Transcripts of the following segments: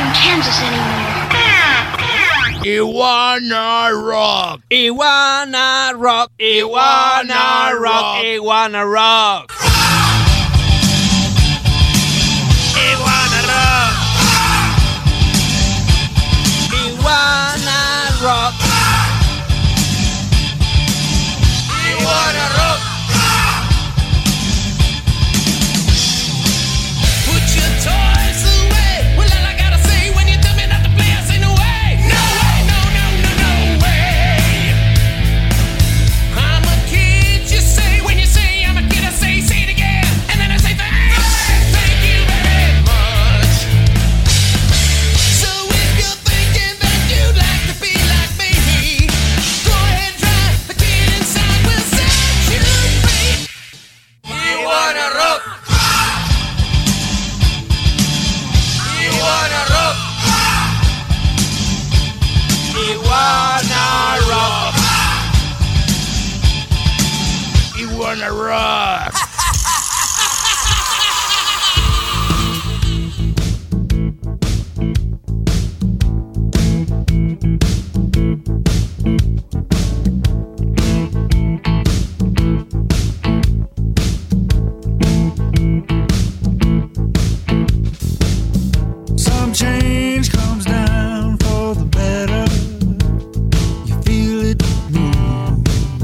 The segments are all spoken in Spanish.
in Kansas anymore. Iguana Rock. Iguana Rock. Iguana Rock. Iguana Rock. Iguana Rock. Iguana Rock. Iguana Rock. Put your toys away. Well, all I gotta say when you tell me not to play, I say no way. No way, no, no, no, no way. I'm a kid, you say. When you say I'm a kid, I say it again. And then I say thank you very much. So if you're thinking that you'd like to be like me, go ahead, try. The kid inside will set you free. Iguana Rock. Iguana Rock. Iguana Rock. Iguana Rock. Some change comes down for the better. You feel it move.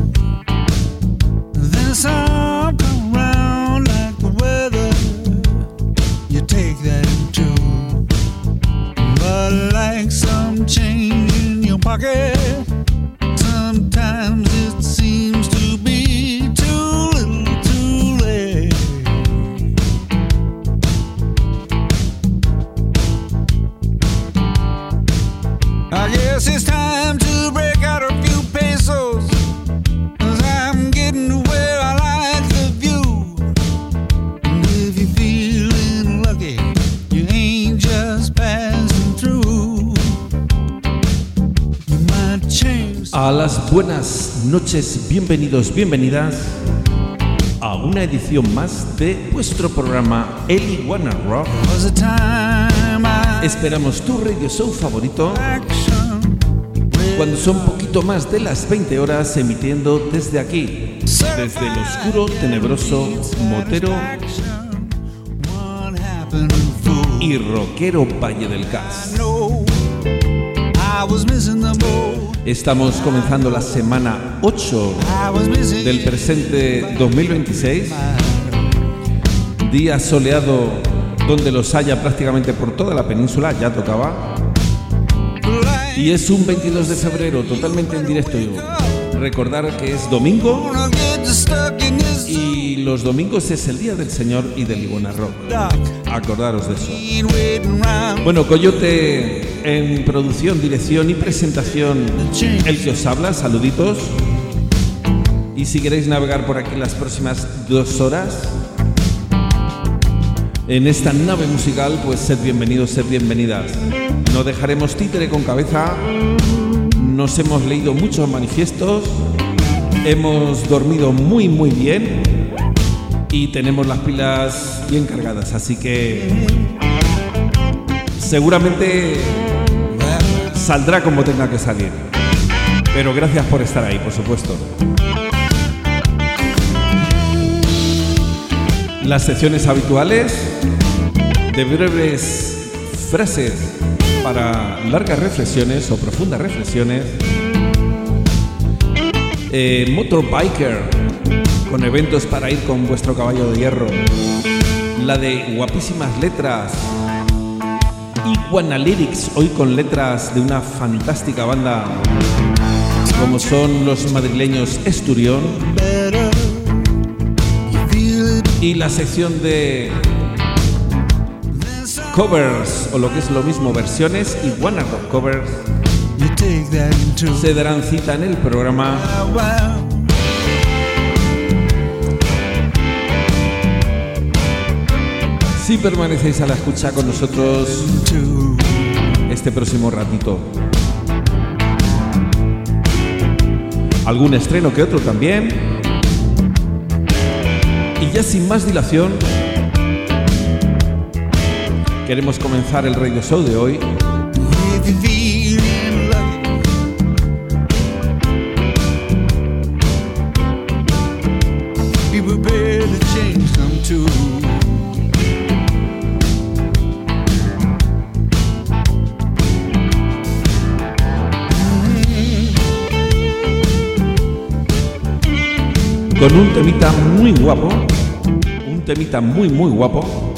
Then some come round like the weather. You take that too. But like some change in your pocket, sometimes it seems to be too little too late. I guess it's time to break out a few pesos, 'cause I'm getting to where I like the view. And if you're feeling lucky, you ain't just passing through. You might change. A las buenas noches, bienvenidos, bienvenidas a una edición más de vuestro programa El Iguana Rock. Was a time I Esperamos tu radio show favorito action. cuando son poquito más de las 20 horas emitiendo desde aquí, desde el oscuro, tenebroso, motero What happened, fool? y rockero Valle del Cas. No, I was missing the boat. Estamos comenzando la semana 8 I was missing del presente 2026, día soleado donde los haya prácticamente por toda la península, ya tocaba, y es un 22 de febrero totalmente en directo. Recordar que es domingo Gonna get stuck in this y los domingos es el día del Señor y del Iguana Rock. dock. Acordaros de eso. Ain't waiting round. Bueno, Coyote en producción, dirección y presentación, el que os habla, saluditos. Y si queréis navegar por aquí las próximas 2 horas en esta nave musical, pues sed bienvenidos, sed bienvenidas. No dejaremos títere con cabeza. Nos hemos leído muchos manifiestos, hemos dormido muy muy bien y tenemos las pilas bien cargadas, así que seguramente saldrá como tenga que salir. Pero gracias por estar ahí, por supuesto. Las secciones habituales de breves frases para largas reflexiones o profundas reflexiones. Motorbiker, con eventos para ir con vuestro caballo de hierro. La de guapísimas letras. Iguana Lyrics, hoy con letras de una fantástica banda como son los madrileños Esturión. Y la sección de covers, o lo que es lo mismo, versiones, Iguana Rock covers, se darán cita en el programa. Si permanecéis a la escucha con nosotros este próximo ratito. Algún estreno que otro también. Y ya sin más dilación, queremos comenzar el Radio Show de hoy. If you're feeling lucky, be prepared to change some too. Con un temita muy guapo, un temita muy guapo.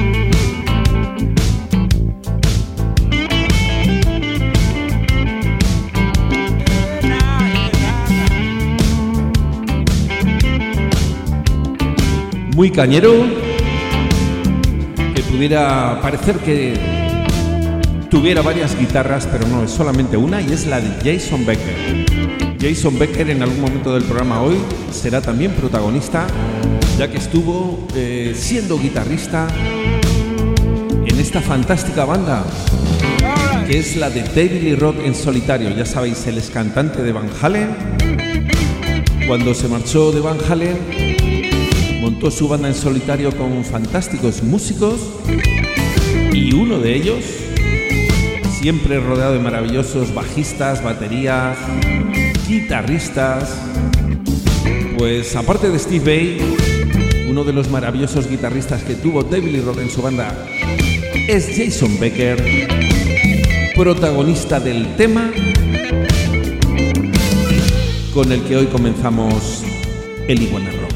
Muy cañero, que pudiera parecer que tuviera varias guitarras, pero no, es solamente una y es la de Jason Becker. Jason Becker en algún momento del programa hoy será también protagonista, ya que estuvo siendo guitarrista en esta fantástica banda que es la de David Lee Roth en solitario. Ya sabéis, él es cantante de Van Halen. Cuando se marchó de Van Halen, montó su banda en solitario con fantásticos músicos y uno de ellos, siempre rodeado de maravillosos bajistas, baterías, guitarristas, pues aparte de Steve Vai, uno de los maravillosos guitarristas que tuvo David Lee Roth en su banda es Jason Becker, protagonista del tema con el que hoy comenzamos el Iguana Rock.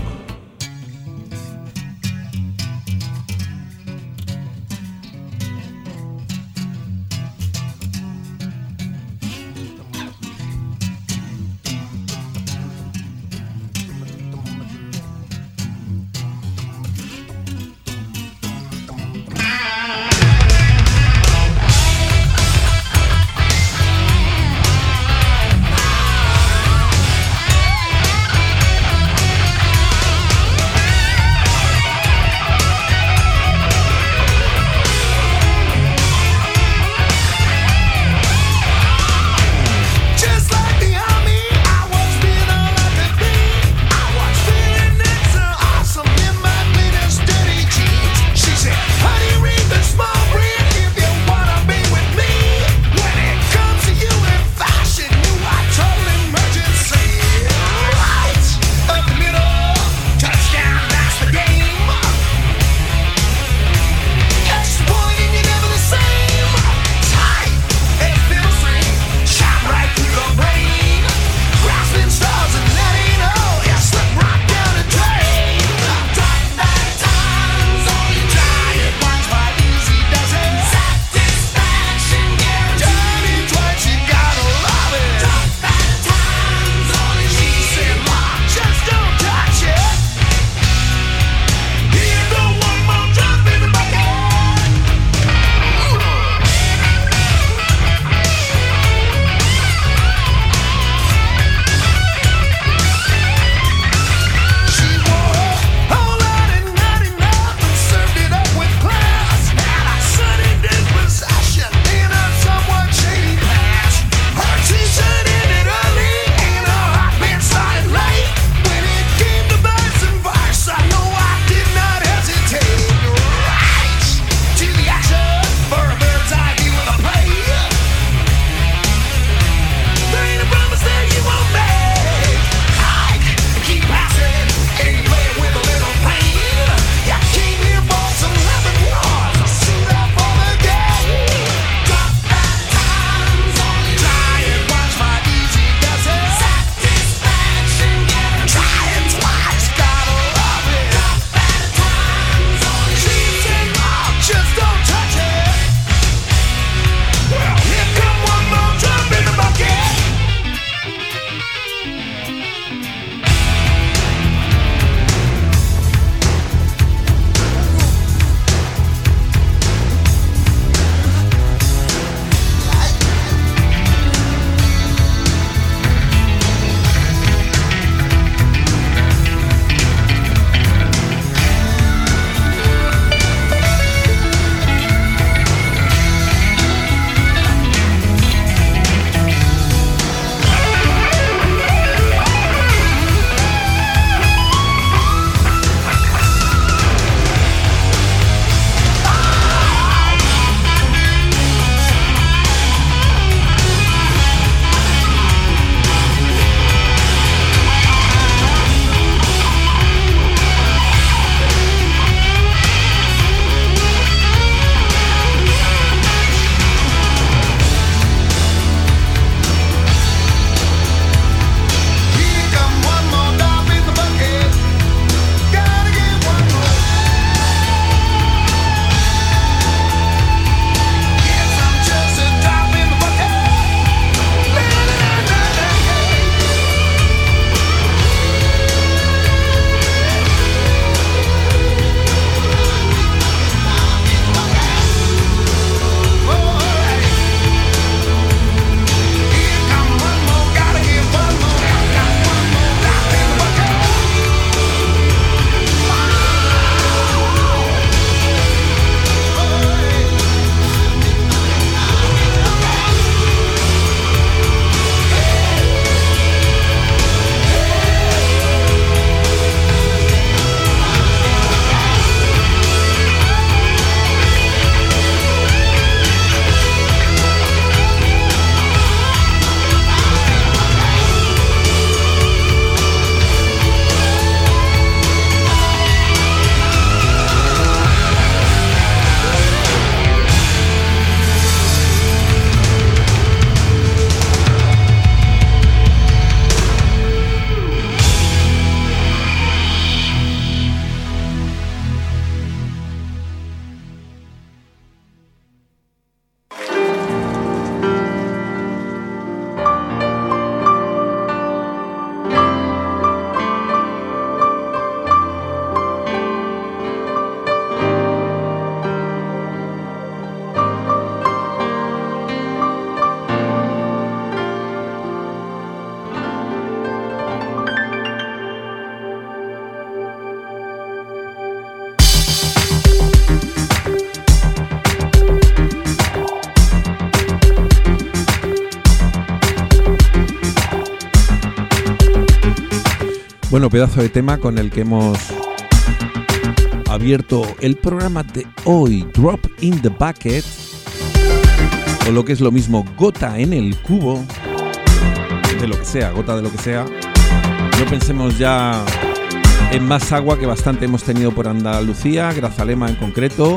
Bueno, pedazo de tema con el que hemos abierto el programa de hoy, Drop in the Bucket, o lo que es lo mismo, gota en el cubo, de lo que sea, gota de lo que sea. No pensemos ya en más agua, que bastante hemos tenido por Andalucía, Grazalema en concreto,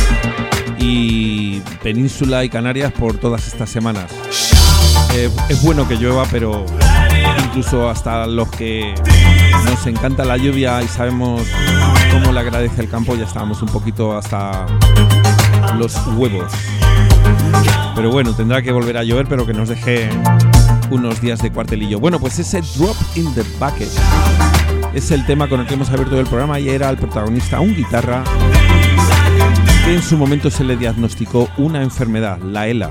y Península y Canarias por todas estas semanas. Es bueno que llueva, pero incluso hasta los que nos encanta la lluvia y sabemos cómo le agradece el campo, ya estábamos un poquito hasta los huevos. Pero bueno, tendrá que volver a llover, pero que nos deje unos días de cuartelillo. Bueno, pues ese Drop in the Bucket es el tema con el que hemos abierto el programa, y era el protagonista un guitarra que en su momento se le diagnosticó una enfermedad, la ELA,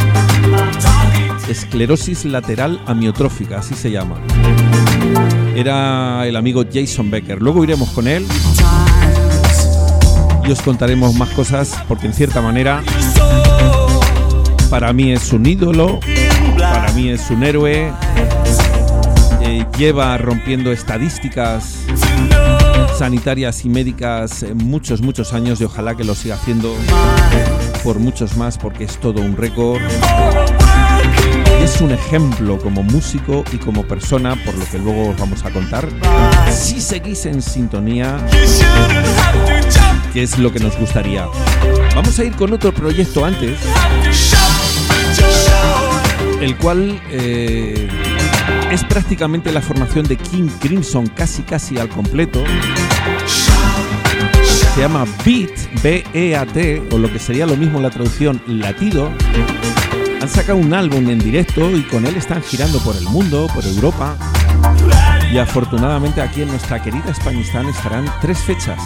esclerosis lateral amiotrófica, así se llama. Era el amigo Jason Becker. Luego iremos con él y os contaremos más cosas, porque en cierta manera para mí es un ídolo, para mí es un héroe. Lleva rompiendo estadísticas sanitarias y médicas muchos años, y ojalá que lo siga haciendo por muchos más, porque es todo un récord. Es un ejemplo como músico y como persona, por lo que luego os vamos a contar, si seguís en sintonía, que es lo que nos gustaría. Vamos a ir con otro proyecto antes, el cual es prácticamente la formación de King Crimson, casi al completo. Se llama Beat, B-E-A-T, o lo que sería lo mismo la traducción, latido. Han sacado un álbum en directo y con él están girando por el mundo, por Europa. Y afortunadamente aquí en nuestra querida Españistán estarán 3 fechas.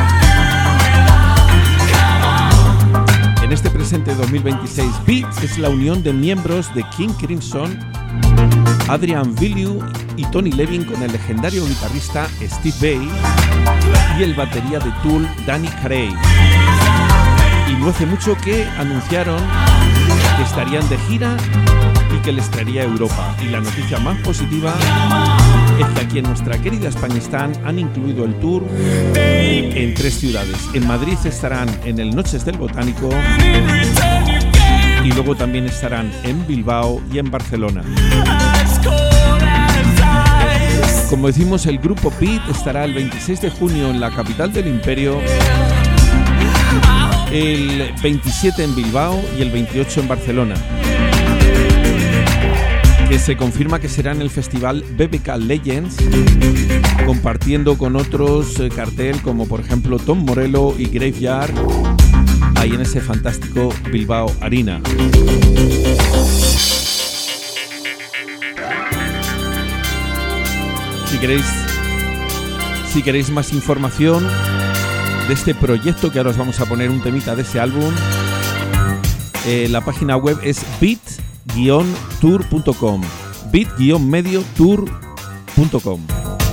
En este presente 2026, Beat es la unión de miembros de King Crimson, Adrian Belew y Tony Levin, con el legendario guitarrista Steve Vai y el batería de Tool, Danny Carey. Y no hace mucho que anunciaron que estarían de gira y que les traería a Europa. Y la noticia más positiva es que aquí en nuestra querida Españistán han incluido el tour en 3 ciudades. En Madrid estarán en el Noches del Botánico, y luego también estarán en Bilbao y en Barcelona. Como decimos, el grupo Beat estará el 26 de junio en la capital del Imperio, el 27 en Bilbao y el 28 en Barcelona, que se confirma que será en el festival BBK Legends, compartiendo con otros cartel como por ejemplo Tom Morello y Graveyard, ahí en ese fantástico Bilbao Arena. Si queréis más información de este proyecto, que ahora os vamos a poner un temita de ese álbum, la página web es beat-tour.com, beat-mediotour.com.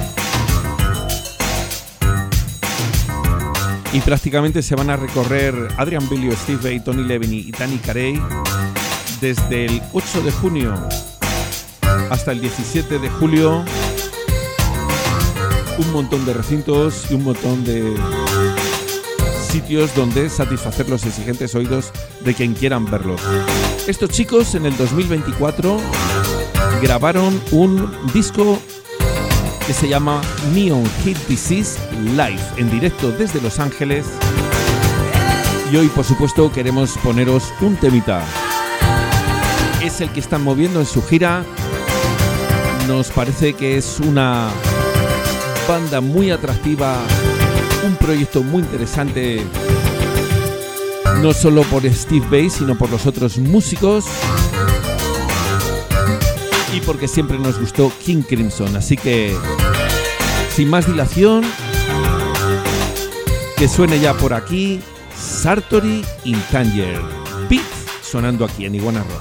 Y prácticamente se van a recorrer Adrian Belew, Steve Vai, Tony Levin y Danny Carey desde el 8 de junio hasta el 17 de julio. Un montón de recintos y un montón de sitios donde satisfacer los exigentes oídos de quien quieran verlos. Estos chicos en el 2024 grabaron un disco que se llama Neon Hit Disease Live, en directo desde Los Ángeles. Y hoy, por supuesto, queremos poneros un temita. Es el que están moviendo en su gira. Nos parece que es una banda muy atractiva, un proyecto muy interesante, no solo por Steve Vai, sino por los otros músicos, y porque siempre nos gustó King Crimson. Así que, sin más dilación, que suene ya por aquí Sartori in Tanger, Beat, sonando aquí en Iguana Rock.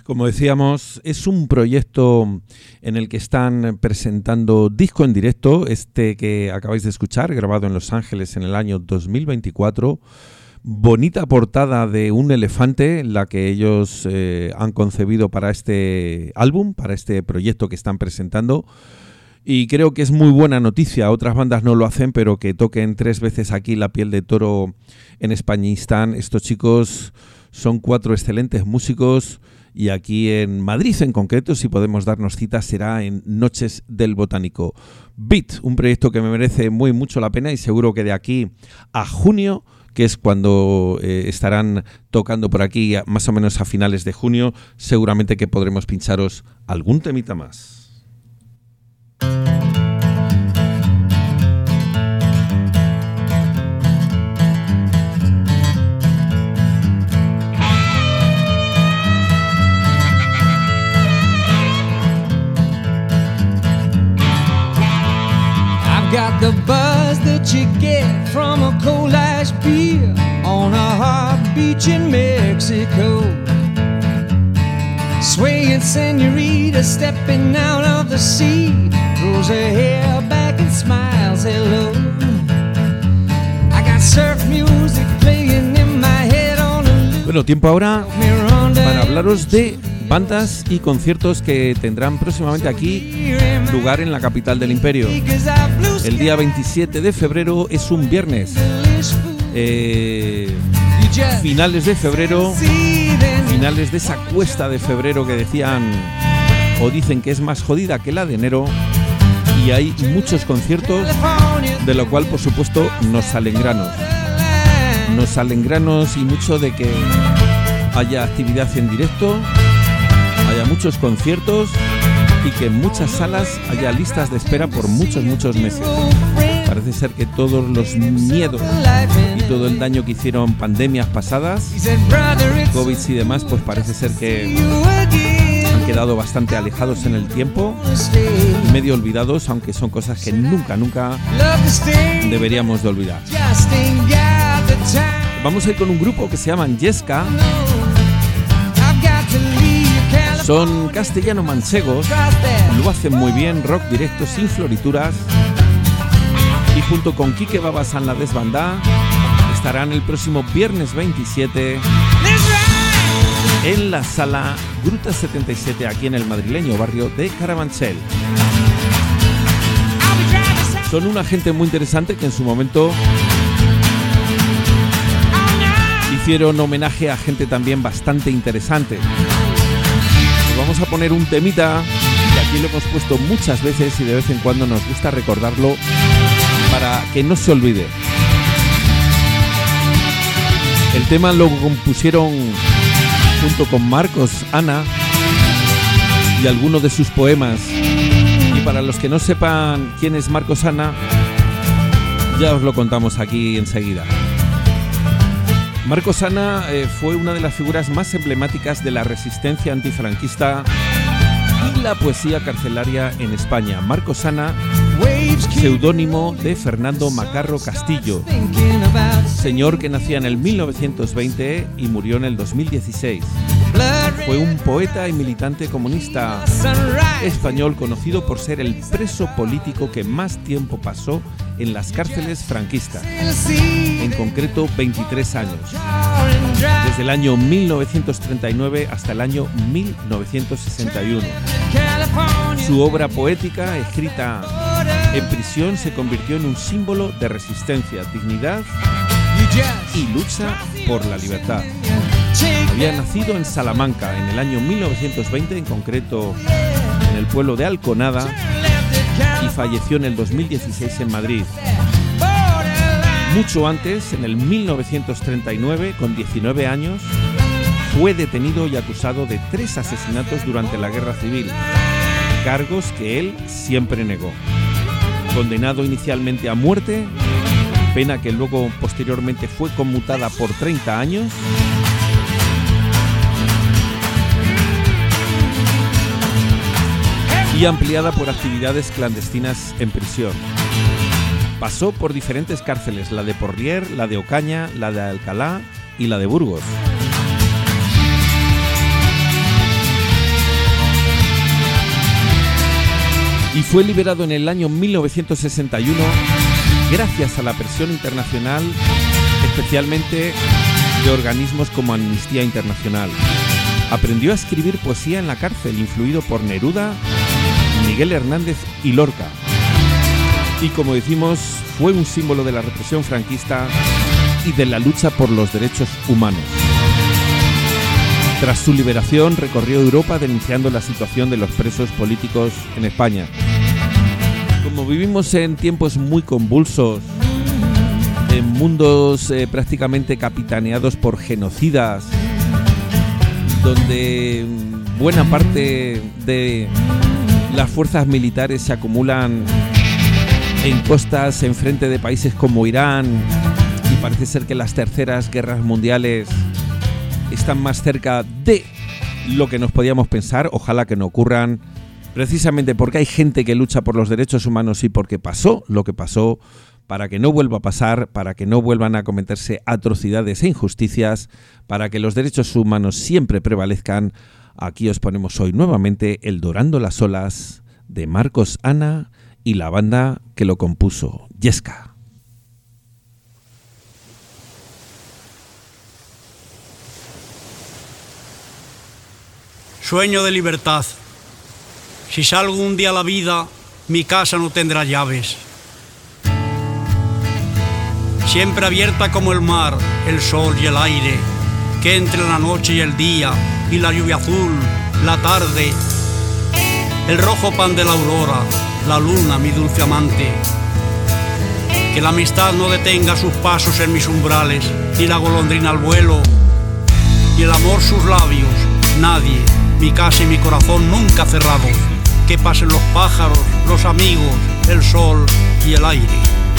Como decíamos, es un proyecto en el que están presentando disco en directo, este que acabáis de escuchar, grabado en Los Ángeles en el año 2024. Bonita portada de un elefante, la que ellos han concebido para este álbum, para este proyecto que están presentando. Y creo que es muy buena noticia, otras bandas no lo hacen, pero que toquen 3 veces aquí La Piel de Toro en Españistán. Estos chicos son 4 excelentes músicos y aquí en Madrid en concreto, si podemos darnos cita, será en Noches del Botánico. Beat, un proyecto que me merece muy mucho la pena y seguro que de aquí a junio, que es cuando estarán tocando por aquí más o menos a finales de junio, seguramente que podremos pincharos algún temita más. Got the buzz that you get from a cold ash beer on a hot beach in Mexico. Swaying senorita stepping out of the sea, throws her hair back and smiles hello. I got surf music playing in my head on a loop. Bueno, tiempo ahora para hablaros de bandas y conciertos que tendrán próximamente aquí lugar en la capital del imperio. El día 27 de febrero es un viernes. Finales de febrero, finales de esa cuesta de febrero que decían o dicen que es más jodida que la de enero, y hay muchos conciertos, de lo cual por supuesto nos salen granos y mucho de que haya actividad en directo, haya muchos conciertos y que en muchas salas haya listas de espera por muchos meses. Parece ser que todos los miedos y todo el daño que hicieron pandemias pasadas, COVID y demás, pues parece ser que han quedado bastante alejados en el tiempo, medio olvidados, aunque son cosas que nunca deberíamos de olvidar. Vamos a ir con un grupo que se llaman Yesca. Son castellano-manchegos, lo hacen muy bien, rock directo sin florituras, y junto con Quique Babas en la desbandá estarán el próximo viernes 27 en la sala Gruta 77 aquí en el madrileño barrio de Carabanchel. Son una gente muy interesante que en su momento hicieron homenaje a gente también bastante interesante. Vamos a poner un temita que aquí lo hemos puesto muchas veces y de vez en cuando nos gusta recordarlo para que no se olvide. El tema lo compusieron junto con Marcos Ana y algunos de sus poemas. Y para los que no sepan quién es Marcos Ana, ya os lo contamos aquí enseguida. Marcos Ana fue una de las figuras más emblemáticas de la resistencia antifranquista y la poesía carcelaria en España. Marcos Ana, seudónimo de Fernando Macarro Castillo, señor que nacía en el 1920 y murió en el 2016. Fue un poeta y militante comunista español conocido por ser el preso político que más tiempo pasó en las cárceles franquistas, en concreto 23 años, desde el año 1939 hasta el año 1961. Su obra poética, escrita en prisión, se convirtió en un símbolo de resistencia, dignidad y lucha por la libertad. Había nacido en Salamanca en el año 1920, en concreto en el pueblo de Alconada, y falleció en el 2016 en Madrid. Mucho antes, en el 1939, con 19 años, fue detenido y acusado de 3 asesinatos durante la Guerra Civil, cargos que él siempre negó. Condenado inicialmente a muerte, pena que luego posteriormente fue conmutada por 30 años, y ampliada por actividades clandestinas en prisión. Pasó por diferentes cárceles, la de Porlier, la de Ocaña, la de Alcalá y la de Burgos. y fue liberado en el año 1961 gracias a la presión internacional, especialmente de organismos como Amnistía Internacional. Aprendió a escribir poesía en la cárcel, influido por Neruda, Miguel Hernández y Lorca. Y como decimos, fue un símbolo de la represión franquista y de la lucha por los derechos humanos. Tras su liberación, recorrió Europa denunciando la situación de los presos políticos en España. Como vivimos en tiempos muy convulsos, en mundos prácticamente capitaneados por genocidas, donde buena parte de las fuerzas militares se acumulan en costas enfrente de países como Irán, y parece ser que las terceras guerras mundiales están más cerca de lo que nos podíamos pensar. Ojalá que no ocurran, precisamente porque hay gente que lucha por los derechos humanos y porque pasó lo que pasó, para que no vuelva a pasar, para que no vuelvan a cometerse atrocidades e injusticias, para que los derechos humanos siempre prevalezcan. Aquí os ponemos hoy nuevamente el Dorando las olas de Marcos Ana y la banda que lo compuso, Yesca. Sueño de libertad. Si salgo un día a la vida, mi casa no tendrá llaves. Siempre abierta como el mar, el sol y el aire, que entre la noche y el día, y la lluvia azul, la tarde, el rojo pan de la aurora, la luna, mi dulce amante. Que la amistad no detenga sus pasos en mis umbrales, ni la golondrina al vuelo, y el amor sus labios, nadie, mi casa y mi corazón nunca cerrados. Que pasen los pájaros, los amigos, el sol y el aire.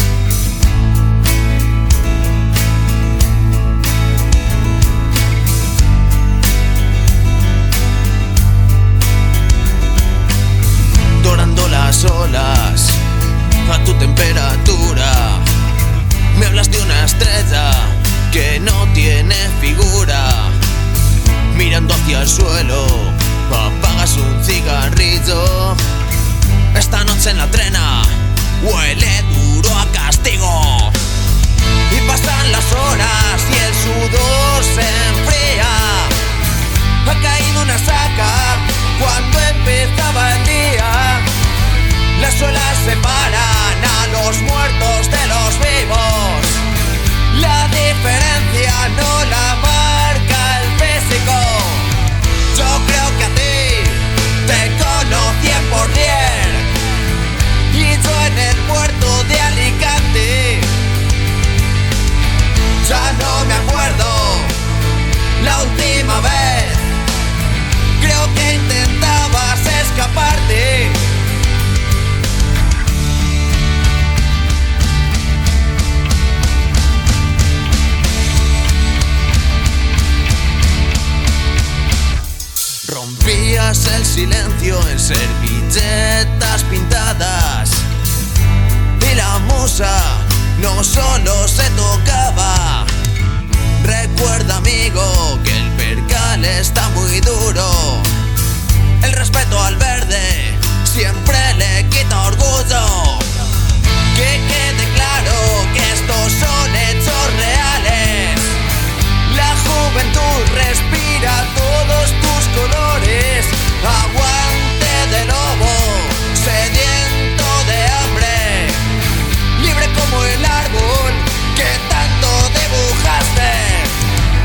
Dorando las olas a tu temperatura, me hablas de una estrella que no tiene figura. Mirando hacia el suelo, apagas un cigarrillo. Esta noche en la trena huele duro a castigo. Y pasan las horas y el sudor se enfría. Ha caído una saca cuando empezaba el día. Las suelas separan a los muertos de los vivos. La diferencia no la marca el físico. Yo creo que a ti te conocí en Porlier, y yo en el puerto de Alicante. Ya no me acuerdo la última vez. Creo que intentabas escaparte. Rompías el silencio en servilletas pintadas, y la musa no solo se tocaba. Recuerda, amigo, que el percal está muy duro. El respeto al verde siempre le quita orgullo. Que quede claro que estos son hechos reales. La juventud respira todos tus colores. Aguante de lobo, sediento de hambre, libre como el árbol que tanto dibujaste.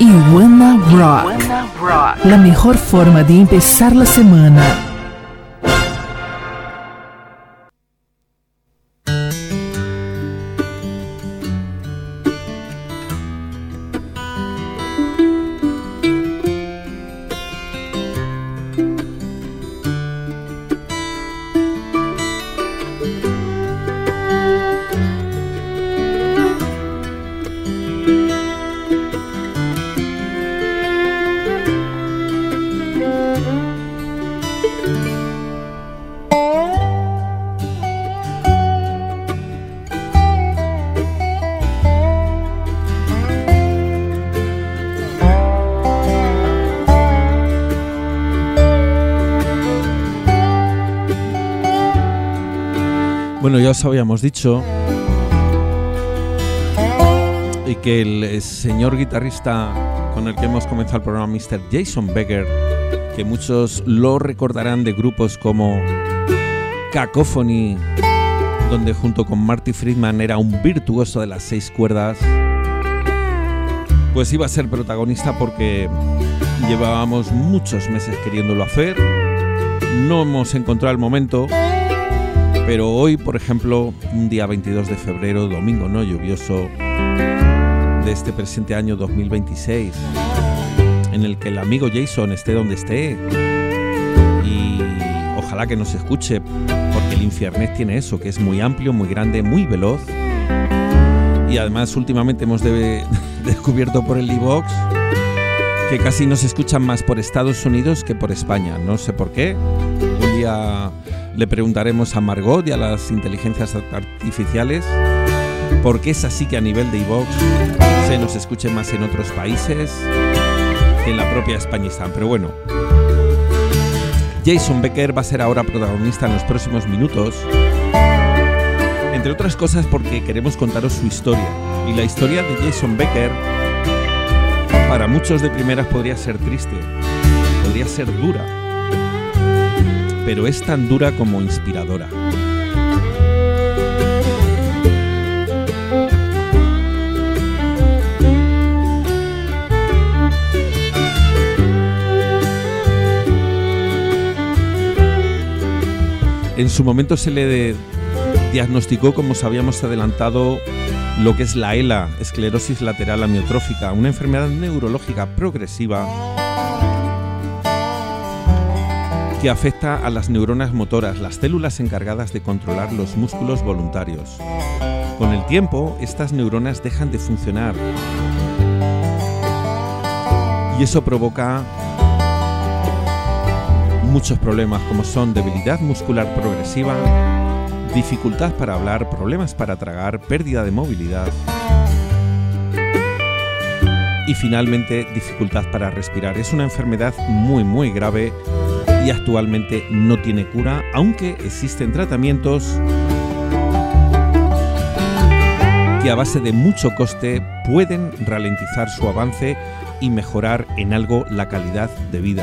Iguana Rock. La mejor forma de empezar la semana. Bueno, ya os habíamos dicho y que el señor guitarrista con el que hemos comenzado el programa, Mr. Jason Becker, que muchos lo recordarán de grupos como Cacophony, donde junto con Marty Friedman era un virtuoso de las 6 cuerdas, pues iba a ser protagonista porque llevábamos muchos meses queriéndolo hacer, no hemos encontrado el momento. Pero hoy, por ejemplo, un día 22 de febrero, domingo no lluvioso de este presente año 2026, en el que el amigo Jason esté donde esté y ojalá que nos escuche, porque el Infiernet tiene eso, que es muy amplio, muy grande, muy veloz, y además últimamente hemos descubierto por el iVoox que casi nos escuchan más por Estados Unidos que por España, no sé por qué. Un día le preguntaremos a Margot y a las inteligencias artificiales por qué es así que a nivel de iVoox se nos escuche más en otros países que en la propia Españistán. Pero bueno, Jason Becker va a ser ahora protagonista en los próximos minutos, entre otras cosas porque queremos contaros su historia. Y la historia de Jason Becker para muchos de primeras podría ser triste, podría ser dura, pero es tan dura como inspiradora. En su momento se le diagnosticó, como os habíamos adelantado, lo que es la ELA, esclerosis lateral amiotrófica, una enfermedad neurológica progresiva que afecta a las neuronas motoras, las células encargadas de controlar los músculos voluntarios. Con el tiempo, estas neuronas dejan de funcionar y eso provoca muchos problemas, como son debilidad muscular progresiva, dificultad para hablar, problemas para tragar, pérdida de movilidad y finalmente dificultad para respirar. Es una enfermedad muy grave y actualmente no tiene cura, aunque existen tratamientos que a base de mucho coste pueden ralentizar su avance y mejorar en algo la calidad de vida.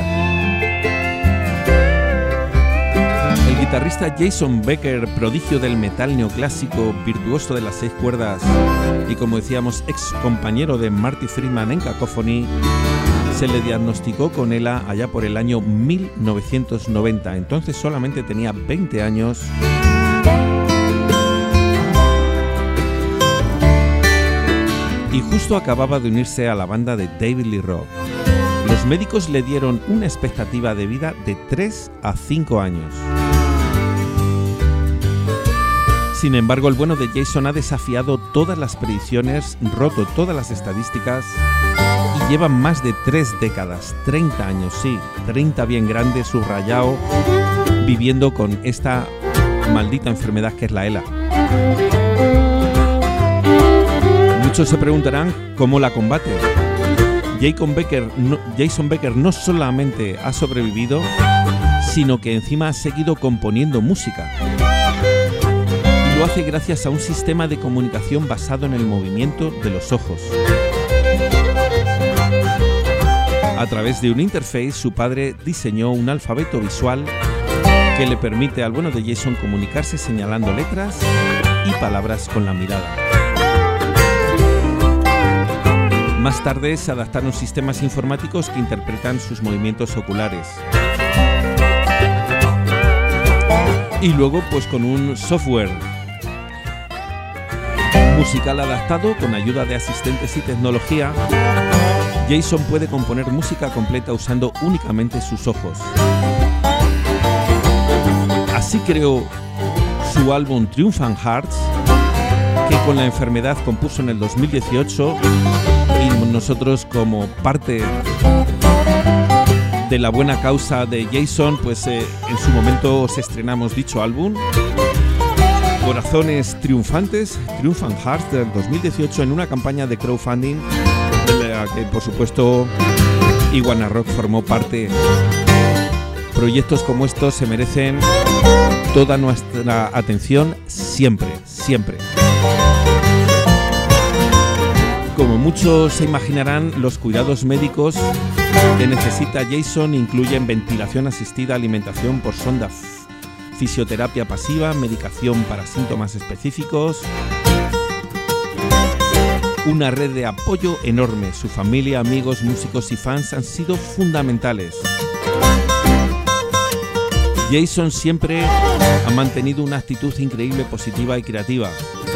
El guitarrista Jason Becker, prodigio del metal neoclásico, virtuoso de las 6 cuerdas y, como decíamos, ex compañero de Marty Friedman en Cacophony, se le diagnosticó con ELA allá por el año 1990. Entonces solamente tenía 20 años. Y justo acababa de unirse a la banda de David Lee Roth. Los médicos le dieron una expectativa de vida de 3 a 5 años. Sin embargo, el bueno de Jason ha desafiado todas las predicciones, roto todas las estadísticas y lleva más de 3 décadas, 30 años, sí, 30 bien grande, subrayado, viviendo con esta maldita enfermedad que es la ELA. Muchos se preguntarán cómo la combate. Jason Becker no solamente ha sobrevivido, sino que encima ha seguido componiendo música. Y lo hace gracias a un sistema de comunicación basado en el movimiento de los ojos. A través de un interface, su padre diseñó un alfabeto visual que le permite al bueno de Jason comunicarse señalando letras y palabras con la mirada. Más tarde se adaptaron sistemas informáticos que interpretan sus movimientos oculares. Y luego, pues con un software musical adaptado con ayuda de asistentes y tecnología, Jason puede componer música completa usando únicamente sus ojos. Así creó su álbum Triumphant Hearts, que con la enfermedad compuso en el 2018, y nosotros, como parte de la buena causa de Jason, pues en su momento os estrenamos dicho álbum, Corazones Triunfantes, Triumphant Hearts, del 2018, en una campaña de crowdfunding de la que, por supuesto, Iguana Rock formó parte. Proyectos como estos se merecen toda nuestra atención siempre, siempre. Como muchos se imaginarán, los cuidados médicos que necesita Jason incluyen ventilación asistida, alimentación por sonda, fisioterapia pasiva, medicación para síntomas específicos, una red de apoyo enorme. Su familia, amigos, músicos y fans han sido fundamentales. Jason siempre ha mantenido una actitud increíble, positiva y creativa.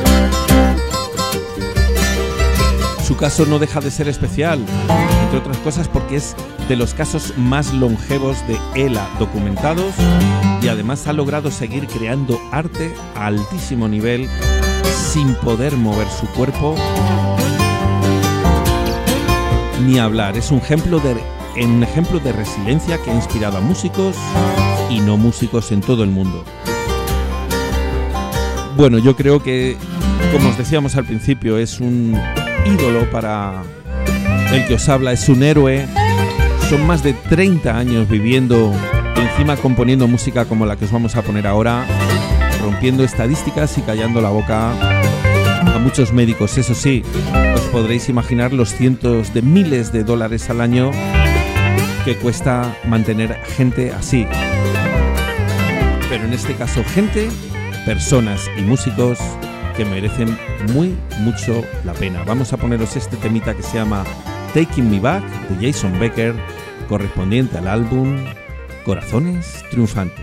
Su caso no deja de ser especial, entre otras cosas porque es de los casos más longevos de ELA documentados, y además ha logrado seguir creando arte a altísimo nivel sin poder mover su cuerpo ni hablar. Es un ejemplo de resiliencia que ha inspirado a músicos y no músicos en todo el mundo. Bueno, yo creo que, como os decíamos al principio, es un ídolo para el que os habla, es un héroe. Son más de 30 años viviendo, encima componiendo música como la que os vamos a poner ahora, rompiendo estadísticas y callando la boca a muchos médicos. Eso sí, os podréis imaginar los cientos de miles de dólares al año que cuesta mantener gente así. Pero en este caso, personas y músicos que merecen mucho la pena. Vamos a poneros este temita que se llama Taking Me Back, de Jason Becker, correspondiente al álbum Corazones Triunfantes.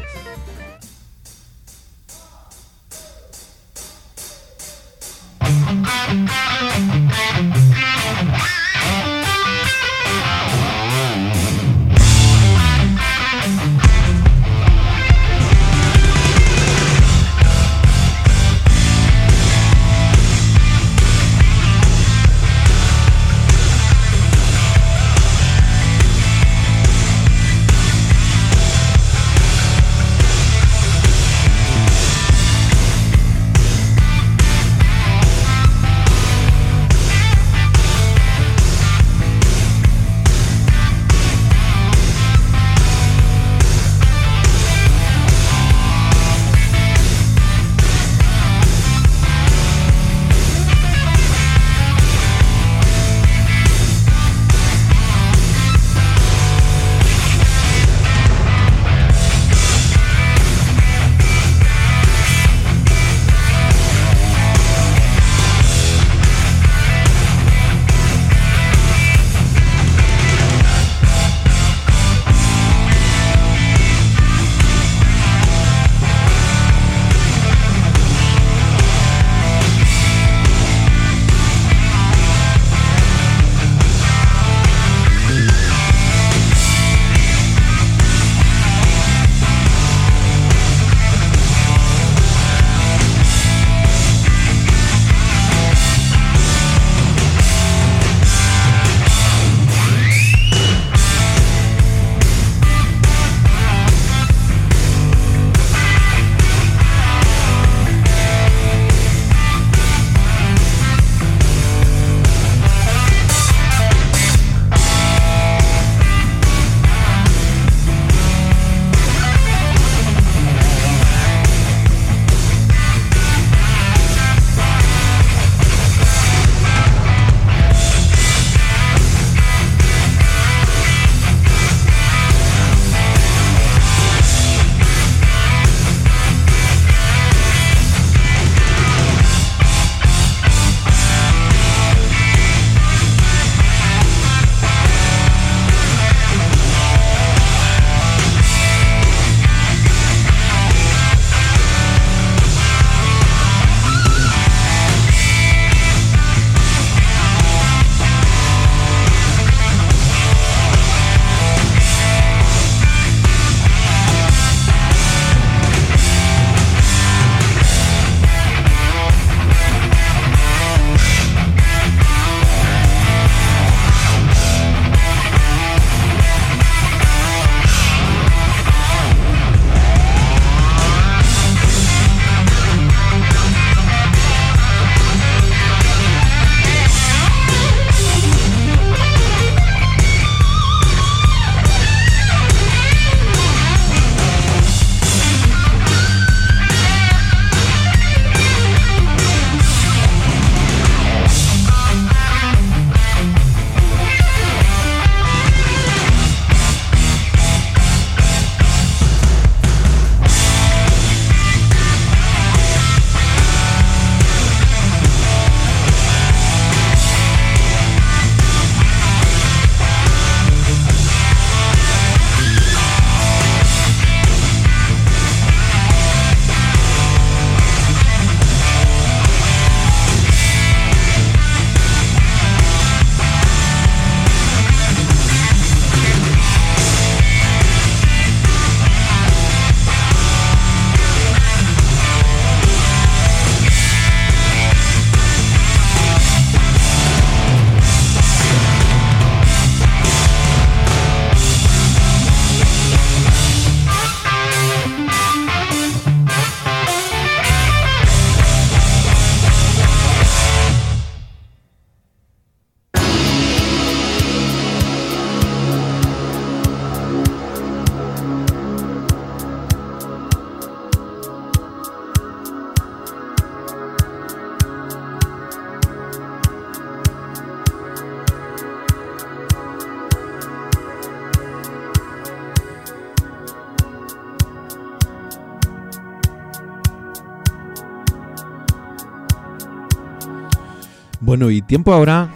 Bueno, y tiempo ahora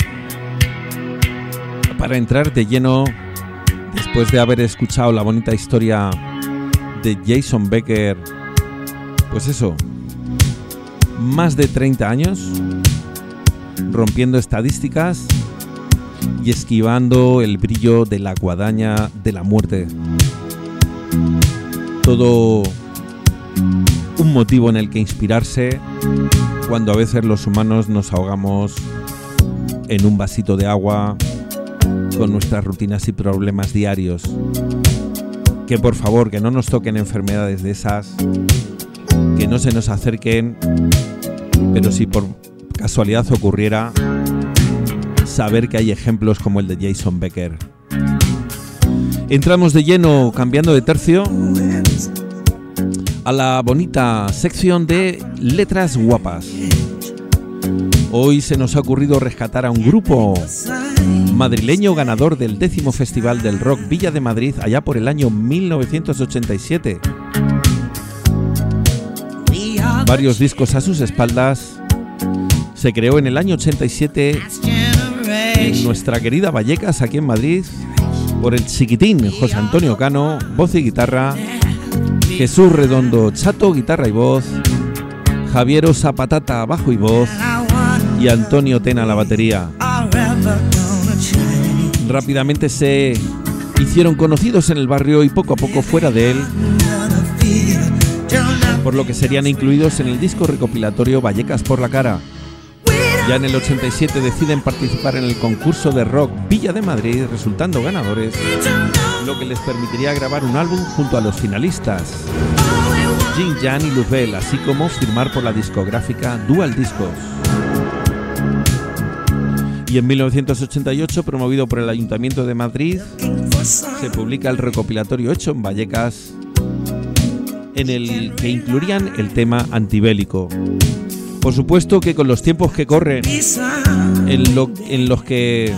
para entrar de lleno, después de haber escuchado la bonita historia de Jason Becker, pues eso, más de 30 años rompiendo estadísticas y esquivando el brillo de la guadaña de la muerte. Todo un motivo en el que inspirarse cuando a veces los humanos nos ahogamos en un vasito de agua con nuestras rutinas y problemas diarios. Que por favor, que no nos toquen enfermedades de esas, que no se nos acerquen, pero si por casualidad ocurriera, saber que hay ejemplos como el de Jason Becker. Entramos de lleno, cambiando de tercio, a la bonita sección de letras guapas. Hoy se nos ha ocurrido rescatar a un grupo madrileño ganador del 10º Festival del Rock Villa de Madrid allá por el año 1987. Varios discos a sus espaldas. Se creó en el año 87 en nuestra querida Vallecas, aquí en Madrid, por el chiquitín José Antonio Cano, voz y guitarra, Jesús Redondo Chato, guitarra y voz, Javier Osa Patata, bajo y voz, y Antonio Tena, la batería. Rápidamente se hicieron conocidos en el barrio y poco a poco fuera de él, por lo que serían incluidos en el disco recopilatorio Vallecas por la cara. Ya en el 87 deciden participar en el concurso de rock Villa de Madrid, resultando ganadores, lo que les permitiría grabar un álbum junto a los finalistas Jin Jan y Luzbel, así como firmar por la discográfica Dual Discos. Y en 1988, promovido por el Ayuntamiento de Madrid, se publica el recopilatorio hecho en Vallecas, en el que incluirían el tema Antibélico. Por supuesto que con los tiempos que corren, en los que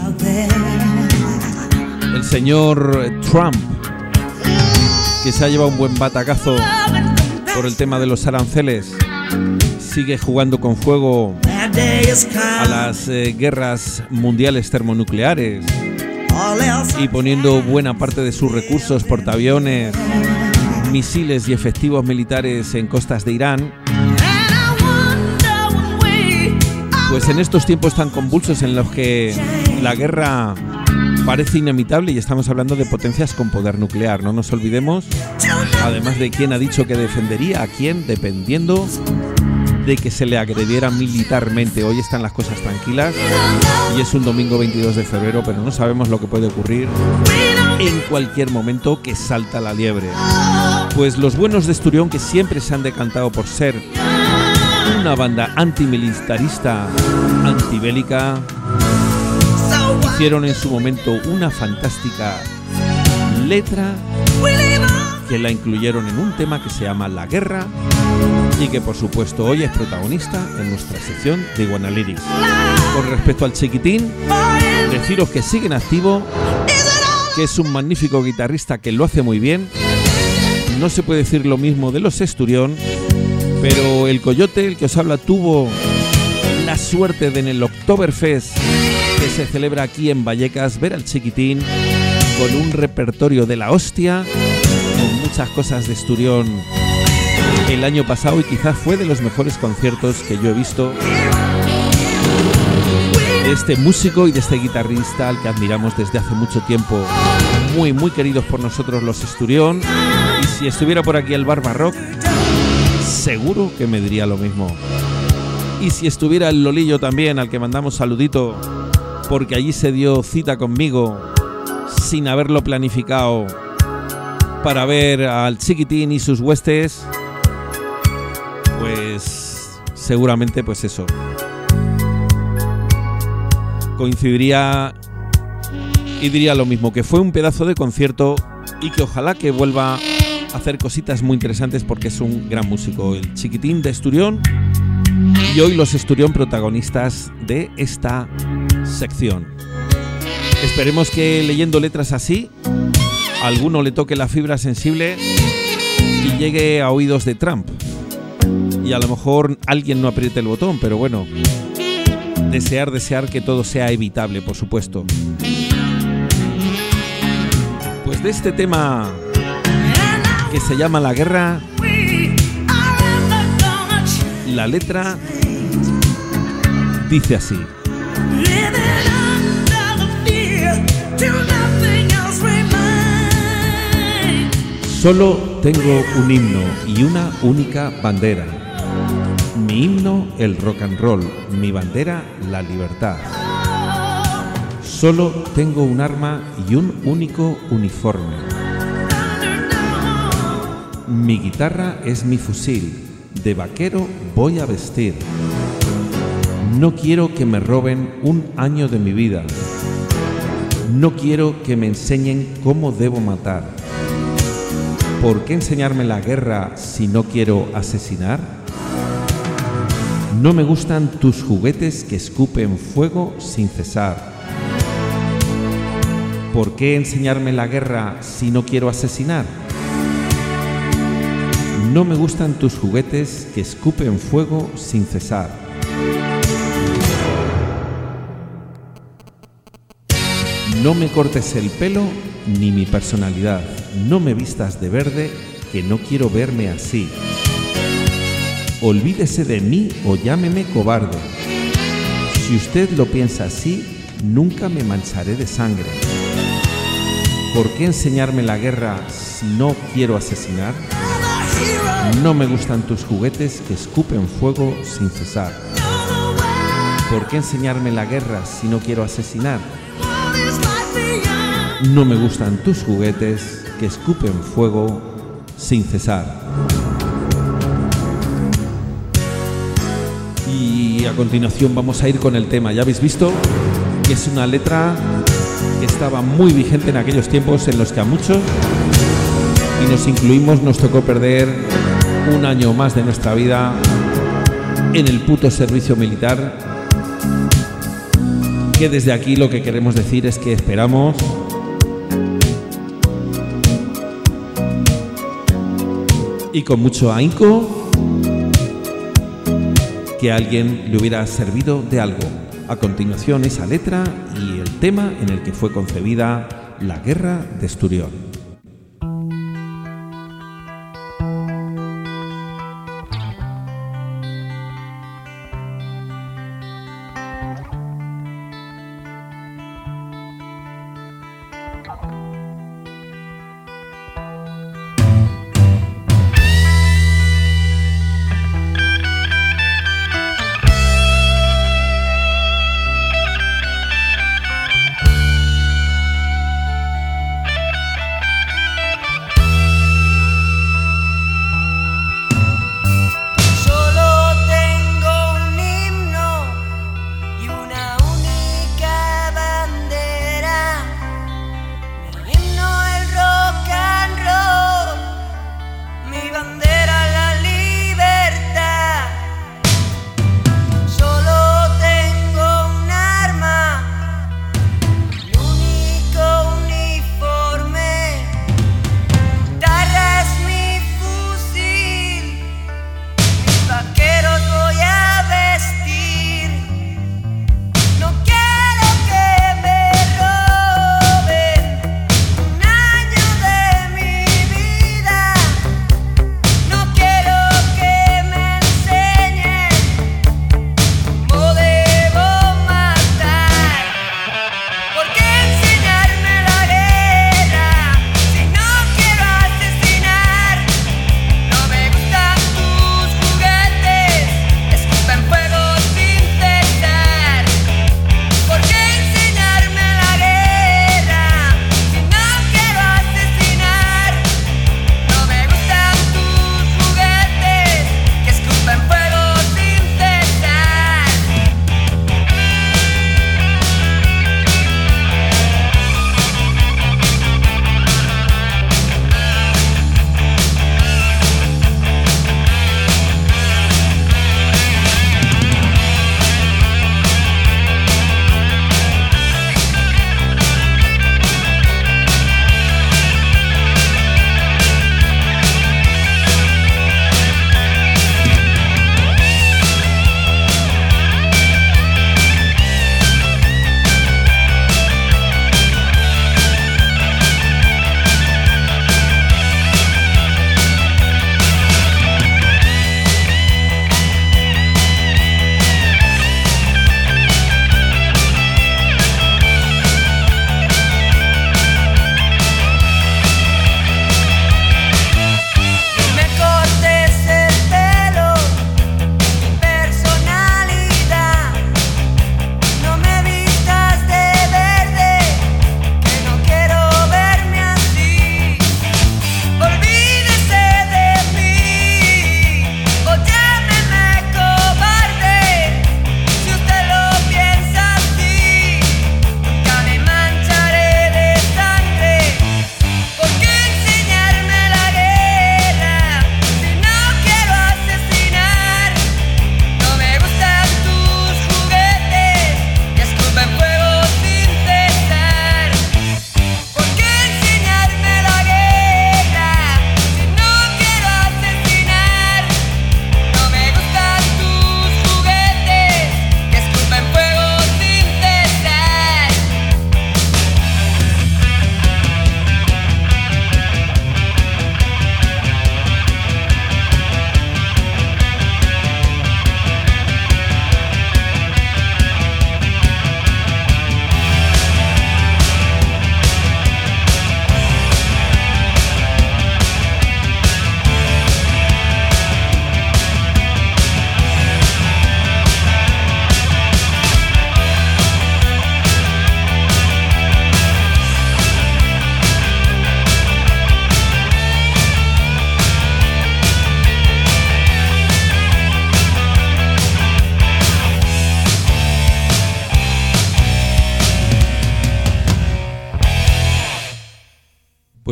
el señor Trump, que se ha llevado un buen batacazo por el tema de los aranceles, sigue jugando con fuego a las guerras mundiales termonucleares y poniendo buena parte de sus recursos, portaaviones, misiles y efectivos militares en costas de Irán. Pues en estos tiempos tan convulsos en los que la guerra parece inevitable, y estamos hablando de potencias con poder nuclear, no nos olvidemos, además de quién ha dicho que defendería a quién, dependiendo de que se le agrediera militarmente. Hoy están las cosas tranquilas y es un domingo 22 de febrero, pero no sabemos lo que puede ocurrir en cualquier momento que salta la liebre. Pues los buenos de Esturión, que siempre se han decantado por ser una banda antimilitarista, antibélica, hicieron en su momento una fantástica letra que la incluyeron en un tema que se llama La Guerra y que por supuesto hoy es protagonista en nuestra sección de Iguana Lyrics. Con respecto al chiquitín, deciros que sigue en activo, que es un magnífico guitarrista que lo hace muy bien. No se puede decir lo mismo de los Esturión, pero el Coyote, el que os habla, tuvo la suerte de en el Oktoberfest que se celebra aquí en Vallecas ver al chiquitín con un repertorio de la hostia, con muchas cosas de Esturión el año pasado, y quizás fue de los mejores conciertos que yo he visto de este músico y de este guitarrista al que admiramos desde hace mucho tiempo. Muy, muy queridos por nosotros los Esturión, y si estuviera por aquí el Barbarrock, seguro que me diría lo mismo. Y si estuviera el Lolillo también, al que mandamos saludito, porque allí se dio cita conmigo sin haberlo planificado para ver al chiquitín y sus huestes, pues seguramente pues eso, coincidiría y diría lo mismo, que fue un pedazo de concierto y que ojalá que vuelva a hacer cositas muy interesantes, porque es un gran músico, el chiquitín de Esturión, y hoy los Esturión protagonistas de esta sección. Esperemos que leyendo letras así a alguno le toque la fibra sensible y llegue a oídos de Trump, y a lo mejor alguien no apriete el botón, pero bueno, Desear que todo sea evitable, por supuesto. Pues de este tema que se llama La Guerra, la letra dice así: solo tengo un himno y una única bandera. Mi himno, el rock and roll. Mi bandera, la libertad. Solo tengo un arma y un único uniforme. Mi guitarra es mi fusil. De vaquero voy a vestir. No quiero que me roben un año de mi vida. No quiero que me enseñen cómo debo matar. ¿Por qué enseñarme la guerra si no quiero asesinar? No me gustan tus juguetes que escupen fuego sin cesar. ¿Por qué enseñarme la guerra si no quiero asesinar? No me gustan tus juguetes que escupen fuego sin cesar. No me cortes el pelo ni mi personalidad. No me vistas de verde, que no quiero verme así. Olvídese de mí o llámeme cobarde. Si usted lo piensa así, nunca me mancharé de sangre. ¿Por qué enseñarme la guerra si no quiero asesinar? No me gustan tus juguetes que escupen fuego sin cesar. ¿Por qué enseñarme la guerra si no quiero asesinar? No me gustan tus juguetes que escupen fuego sin cesar. Y a continuación vamos a ir con el tema. Ya habéis visto que es una letra que estaba muy vigente en aquellos tiempos en los que a muchos, y nos incluimos, nos tocó perder un año más de nuestra vida en el puto servicio militar. Que desde aquí lo que queremos decir es que esperamos y con mucho ahínco que a alguien le hubiera servido de algo. A continuación, esa letra y el tema en el que fue concebida La Guerra de Esturión.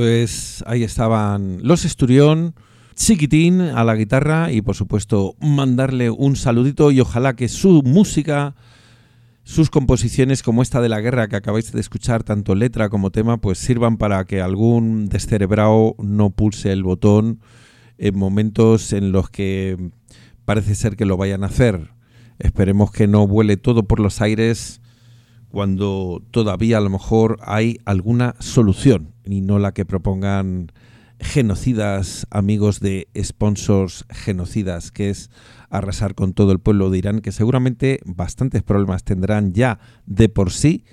Pues ahí estaban Los Esturión, Chiquitín a la guitarra y por supuesto mandarle un saludito y ojalá que su música, sus composiciones como esta de La Guerra que acabáis de escuchar, tanto letra como tema, pues sirvan para que algún descerebrado no pulse el botón en momentos en los que parece ser que lo vayan a hacer. Esperemos que no vuele todo por los aires cuando todavía a lo mejor hay alguna solución y no la que propongan genocidas, amigos de sponsors genocidas, que es arrasar con todo el pueblo de Irán, que seguramente bastantes problemas tendrán ya de por sí,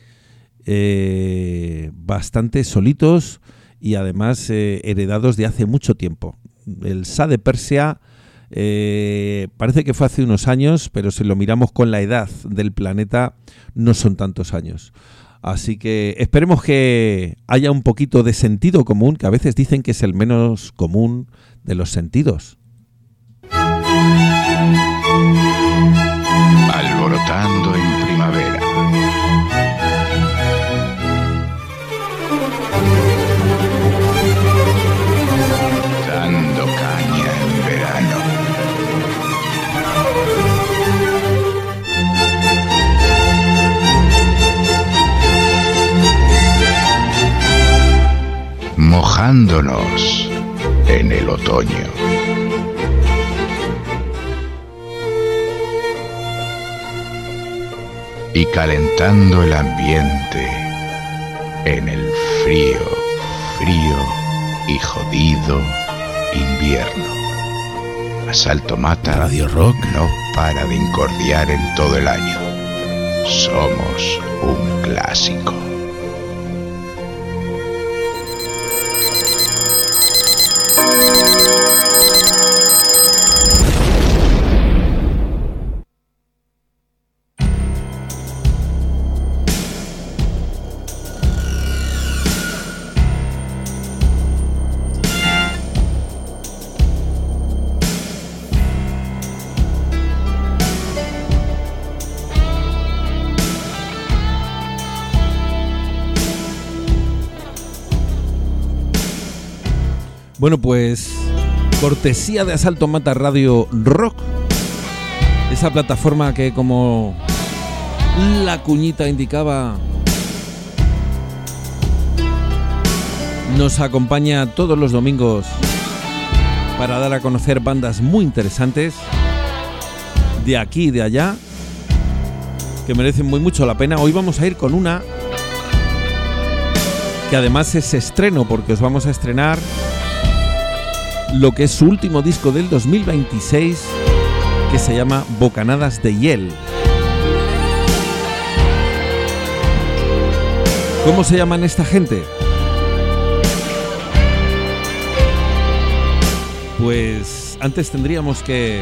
bastante solitos y además heredados de hace mucho tiempo. El Shah de Persia parece que fue hace unos años, pero si lo miramos con la edad del planeta no son tantos años. Así que esperemos que haya un poquito de sentido común, que a veces dicen que es el menos común de los sentidos. Alborotando en primavera. Dando caña en verano. Mojándonos en el otoño. Y calentando el ambiente en el frío, frío y jodido invierno. Asalto Mata Radio Rock no para de incordiar en todo el año. Somos un clásico. Bueno, pues cortesía de Asalto Mata Radio Rock, esa plataforma que, como la cuñita indicaba, nos acompaña todos los domingos para dar a conocer bandas muy interesantes de aquí y de allá que merecen muy mucho la pena. Hoy vamos a ir con una que además es estreno, porque os vamos a estrenar lo que es su último disco del 2026, que se llama Bocanadas de Hiel. ¿Cómo se llaman esta gente? Pues antes tendríamos que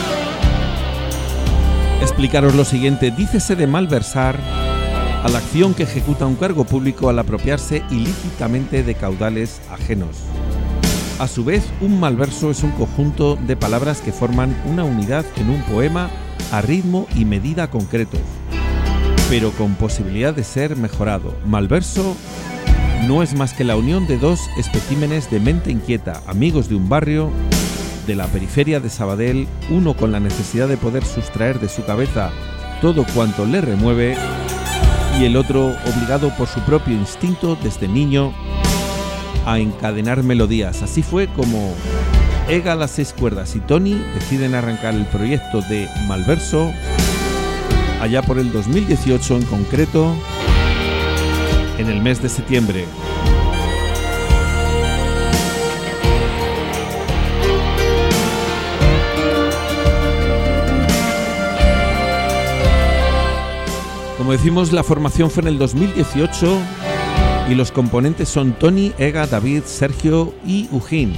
explicaros lo siguiente. Dícese de malversar a la acción que ejecuta un cargo público al apropiarse ilícitamente de caudales ajenos. A su vez, un malverso es un conjunto de palabras que forman una unidad en un poema a ritmo y medida concretos, pero con posibilidad de ser mejorado. Malverso no es más que la unión de dos especímenes de mente inquieta, amigos de un barrio de la periferia de Sabadell, uno con la necesidad de poder sustraer de su cabeza todo cuanto le remueve, y el otro obligado por su propio instinto desde niño a encadenar melodías. Así fue como Ega, las 6 cuerdas y Tony deciden arrancar el proyecto de Malverso allá por el 2018, en concreto en el mes de septiembre. Como decimos, la formación fue en el 2018 y los componentes son Tony, Ega, David, Sergio y Ujín.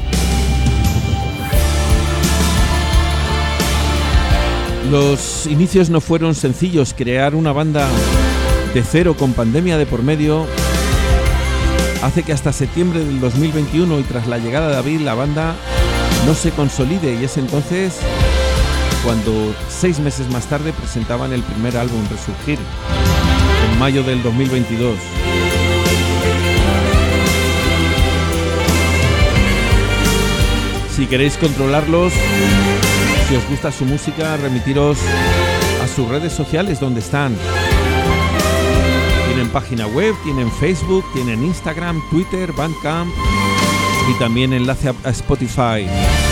Los inicios no fueron sencillos. Crear una banda de cero con pandemia de por medio hace que hasta septiembre del 2021 y tras la llegada de David la banda no se consolide, y es entonces cuando 6 meses más tarde presentaban el primer álbum, Resurgir, en mayo del 2022. Si queréis controlarlos, si os gusta su música, remitiros a sus redes sociales donde están. Tienen página web, tienen Facebook, tienen Instagram, Twitter, Bandcamp y también enlace a Spotify.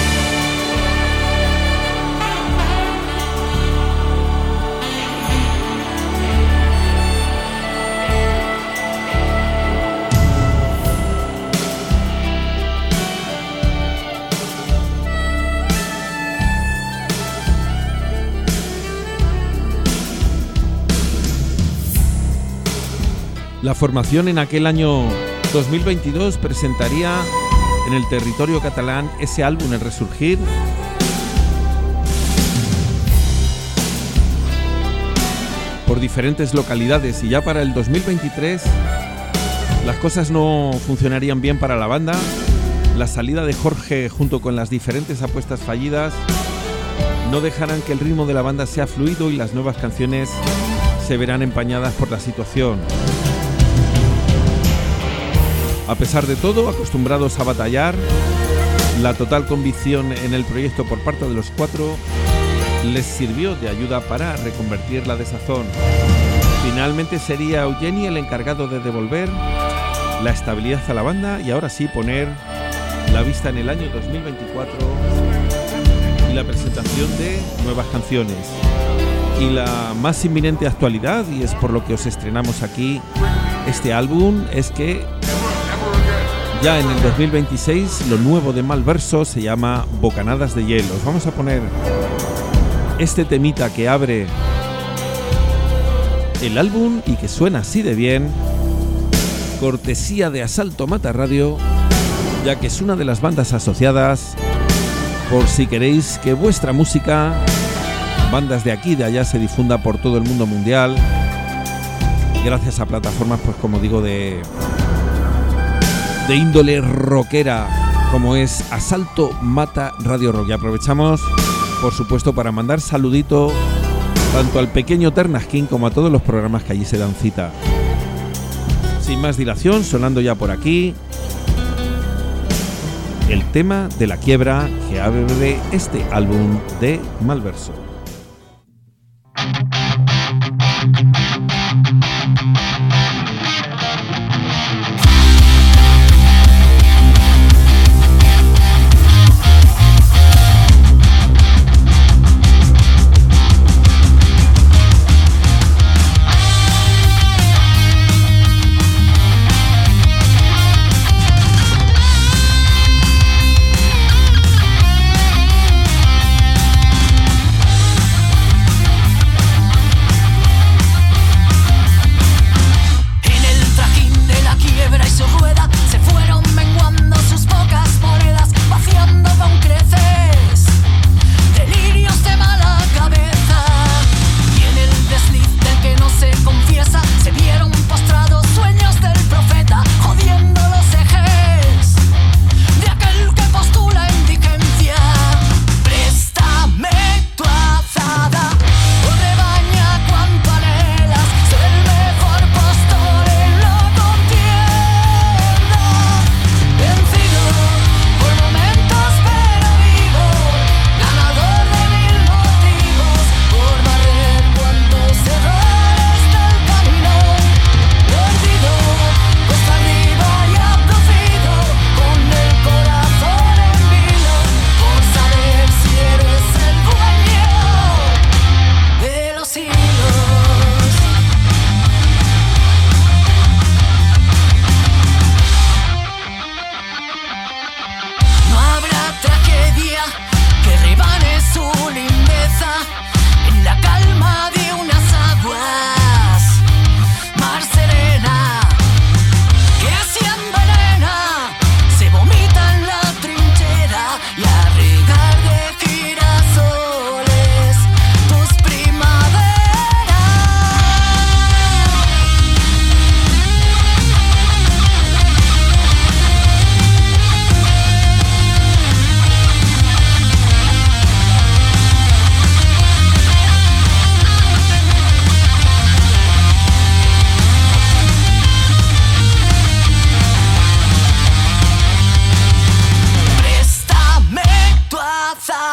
La formación en aquel año 2022 presentaría en el territorio catalán ese álbum, El Resurgir, por diferentes localidades, y ya para el 2023 las cosas no funcionarían bien para la banda. La salida de Jorge junto con las diferentes apuestas fallidas no dejarán que el ritmo de la banda sea fluido y las nuevas canciones se verán empañadas por la situación. A pesar de todo, acostumbrados a batallar, la total convicción en el proyecto por parte de los cuatro les sirvió de ayuda para reconvertir la desazón. Finalmente sería Eugeni el encargado de devolver la estabilidad a la banda y ahora sí poner la vista en el año 2024 y la presentación de nuevas canciones. Y la más inminente actualidad, y es por lo que os estrenamos aquí este álbum, es que ya en el 2026 lo nuevo de Malverso se llama Bocanadas de Hielo. Os vamos a poner este temita que abre el álbum y que suena así de bien, cortesía de Asalto Mata Radio, ya que es una de las bandas asociadas, por si queréis que vuestra música, bandas de aquí y de allá, se difunda por todo el mundo mundial, gracias a plataformas, pues como digo, de índole rockera, como es Asalto Mata Radio Rock. Y aprovechamos, por supuesto, para mandar saludito tanto al pequeño Ternaskin como a todos los programas que allí se dan cita. Sin más dilación, sonando ya por aquí el tema de La Quiebra, que abre este álbum de Malverso.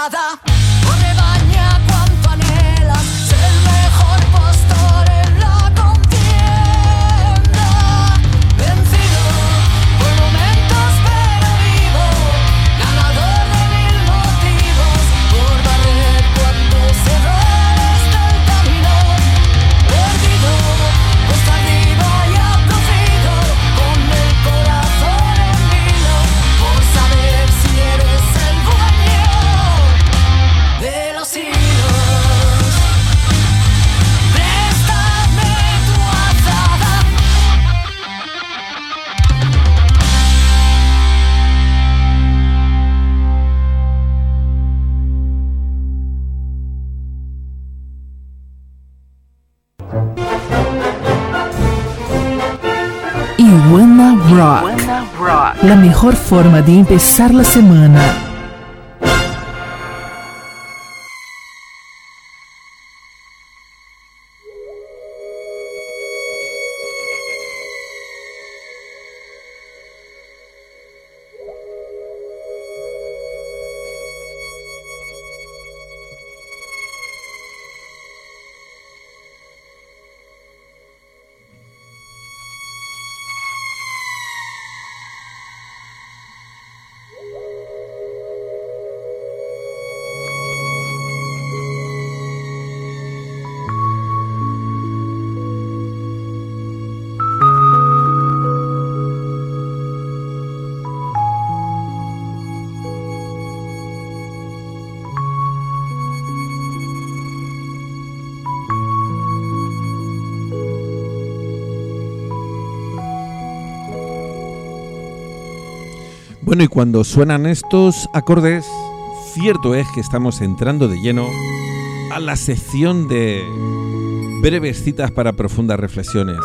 destrozada. Corre, baña cuanto anhelas, ser el mejor postor en la contienda. Vencido por momentos pero vivo, ganador de 1000 motivos, por barrer cuantos errores del camino. Perdido, costa arriba y atrofido, con el corazón en vilo, por saber si eres el dueño de los hilos. Préstame tu azada. Iguana Rock. La mejor forma de empezar la semana. Bueno, y cuando suenan estos acordes, cierto es que estamos entrando de lleno a la sección de breves citas para profundas reflexiones.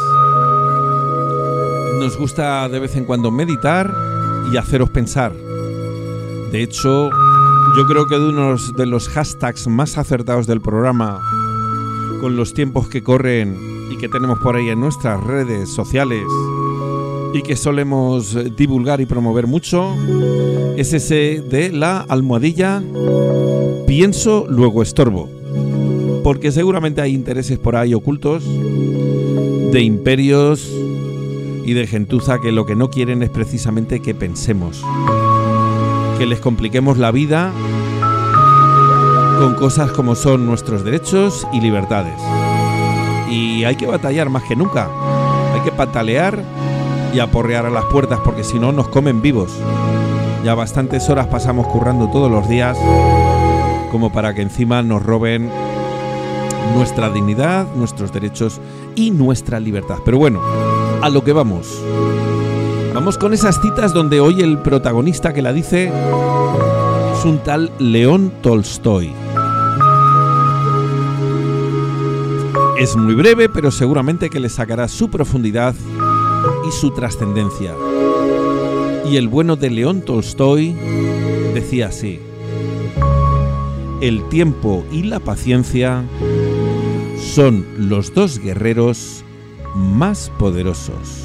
Nos gusta de vez en cuando meditar y haceros pensar. De hecho, yo creo que de uno de los hashtags más acertados del programa, con los tiempos que corren y que tenemos por ahí en nuestras redes sociales y que solemos divulgar y promover mucho, es ese de la almohadilla pienso, luego estorbo. Porque seguramente hay intereses por ahí ocultos de imperios y de gentuza que lo que no quieren es precisamente que pensemos, que les compliquemos la vida con cosas como son nuestros derechos y libertades. Y hay que batallar más que nunca, hay que patalear y aporrear a las puertas, porque si no nos comen vivos. Ya bastantes horas pasamos currando todos los días como para que encima nos roben nuestra dignidad, nuestros derechos y nuestra libertad. Pero bueno, a lo que vamos. Vamos con esas citas donde hoy el protagonista que la dice es un tal León Tolstoy. Es muy breve, pero seguramente que le sacará su profundidad y su trascendencia. Y el bueno de León Tolstoy decía así: el tiempo y la paciencia son los dos guerreros más poderosos.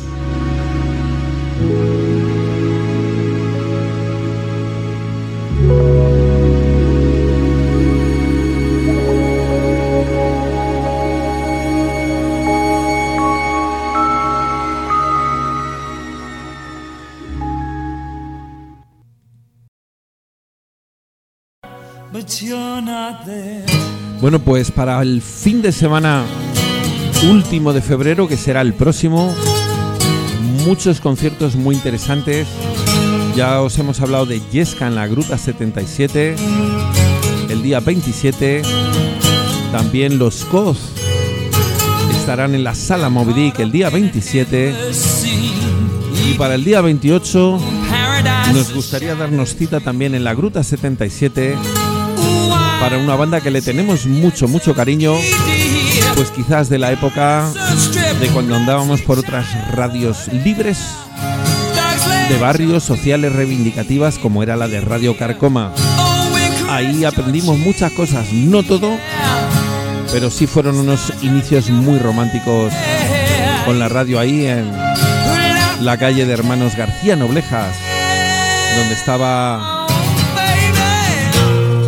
Bueno, pues para el fin de semana último de febrero, que será el próximo, muchos conciertos muy interesantes. Ya os hemos hablado de Yesca en la Gruta 77 el día 27. También los Coz estarán en la Sala Moby Dick el día 27. Y para el día 28 nos gustaría darnos cita también en la Gruta 77 para una banda que le tenemos mucho cariño, pues quizás de la época de cuando andábamos por otras radios libres de barrios sociales reivindicativas, como era la de Radio Carcoma. Ahí aprendimos muchas cosas, no todo, pero sí fueron unos inicios muy románticos con la radio ahí en la calle de Hermanos García Noblejas, donde estaba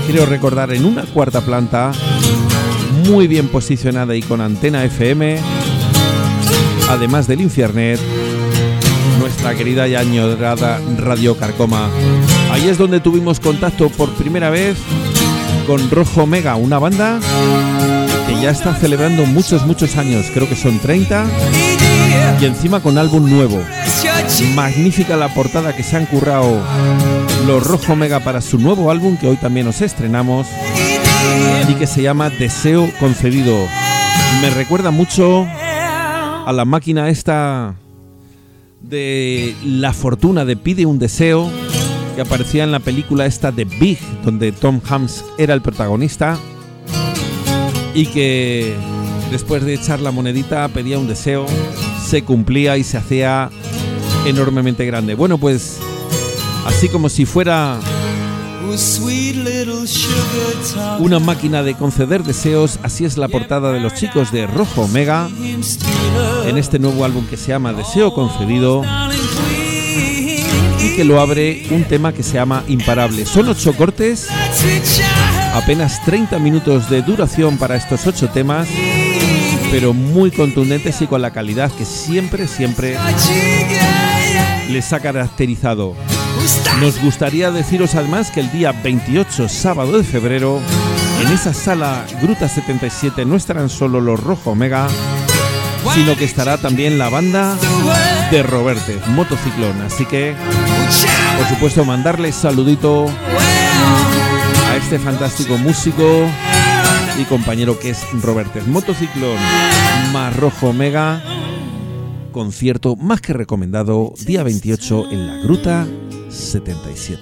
creo recordar en una cuarta planta, muy bien posicionada y con antena FM, además del Infiernet, nuestra querida y añorada Radio Carcoma. Ahí es donde tuvimos contacto por primera vez con Rojo Omega, una banda que ya está celebrando muchos años, creo que son 30, y encima con álbum nuevo. Magnífica la portada que se han currado los Rojo Omega para su nuevo álbum, que hoy también nos estrenamos, y que se llama Deseo Concedido. Me recuerda mucho a la máquina esta de La Fortuna, de Pide un Deseo, que aparecía en la película esta de Big, donde Tom Hanks era el protagonista, y que después de echar la monedita pedía un deseo, se cumplía y se hacía enormemente grande. Bueno, pues así como si fuera una máquina de conceder deseos, así es la portada de los chicos de Rojo Omega en este nuevo álbum que se llama Deseo Concedido, y que lo abre un tema que se llama Imparable. Son 8 cortes, apenas 30 minutos de duración para estos 8 temas, pero muy contundentes y con la calidad que siempre les ha caracterizado. Nos gustaría deciros además que el día 28, sábado de febrero, en esa sala Gruta 77 no estarán solo los Rojo Omega, sino que estará también la banda de Robertes, Motociclón. Así que, por supuesto, mandarles saludito a este fantástico músico y compañero que es Robertes. Motociclón más Rojo Omega, concierto más que recomendado, día 28 en la Gruta 77.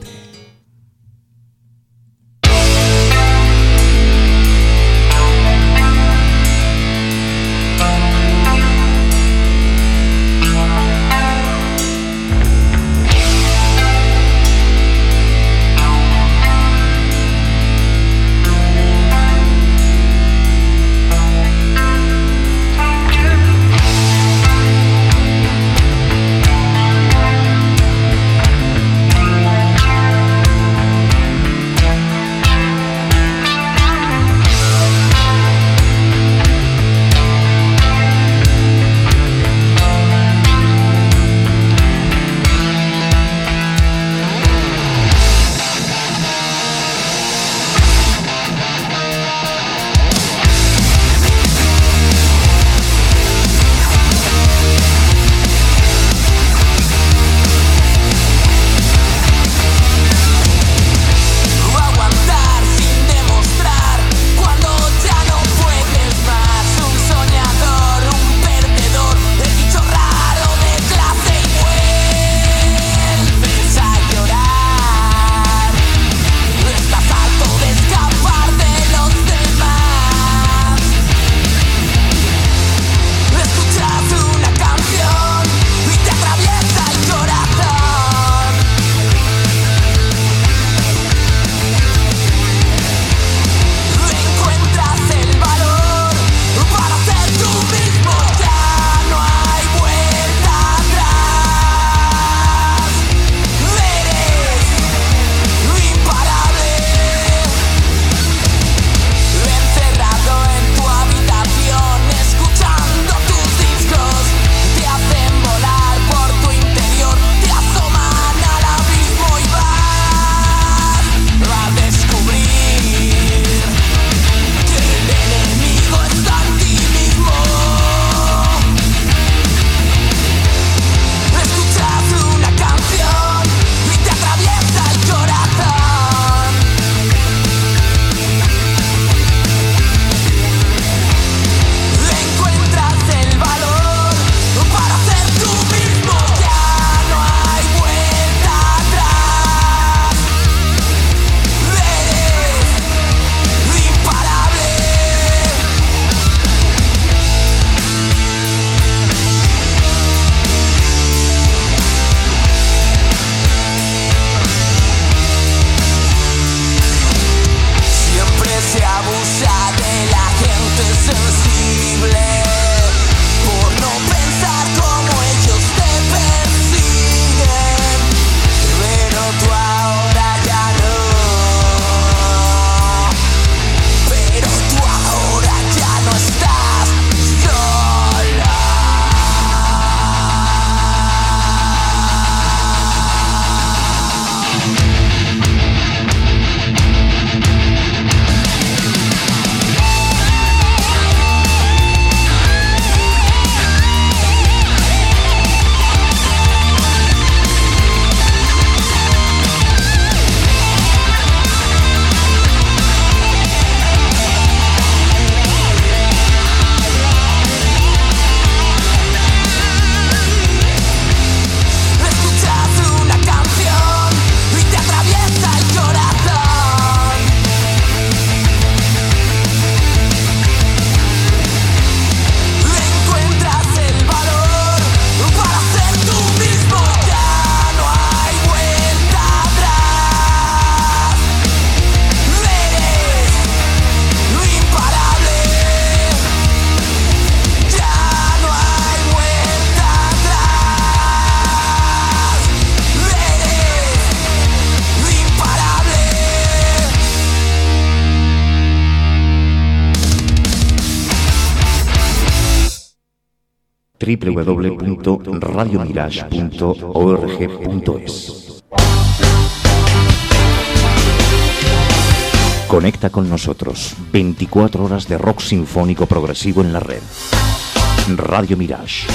www.radiomirage.org.es. Conecta con nosotros. 24 horas de rock sinfónico progresivo en la red. Radio Mirage.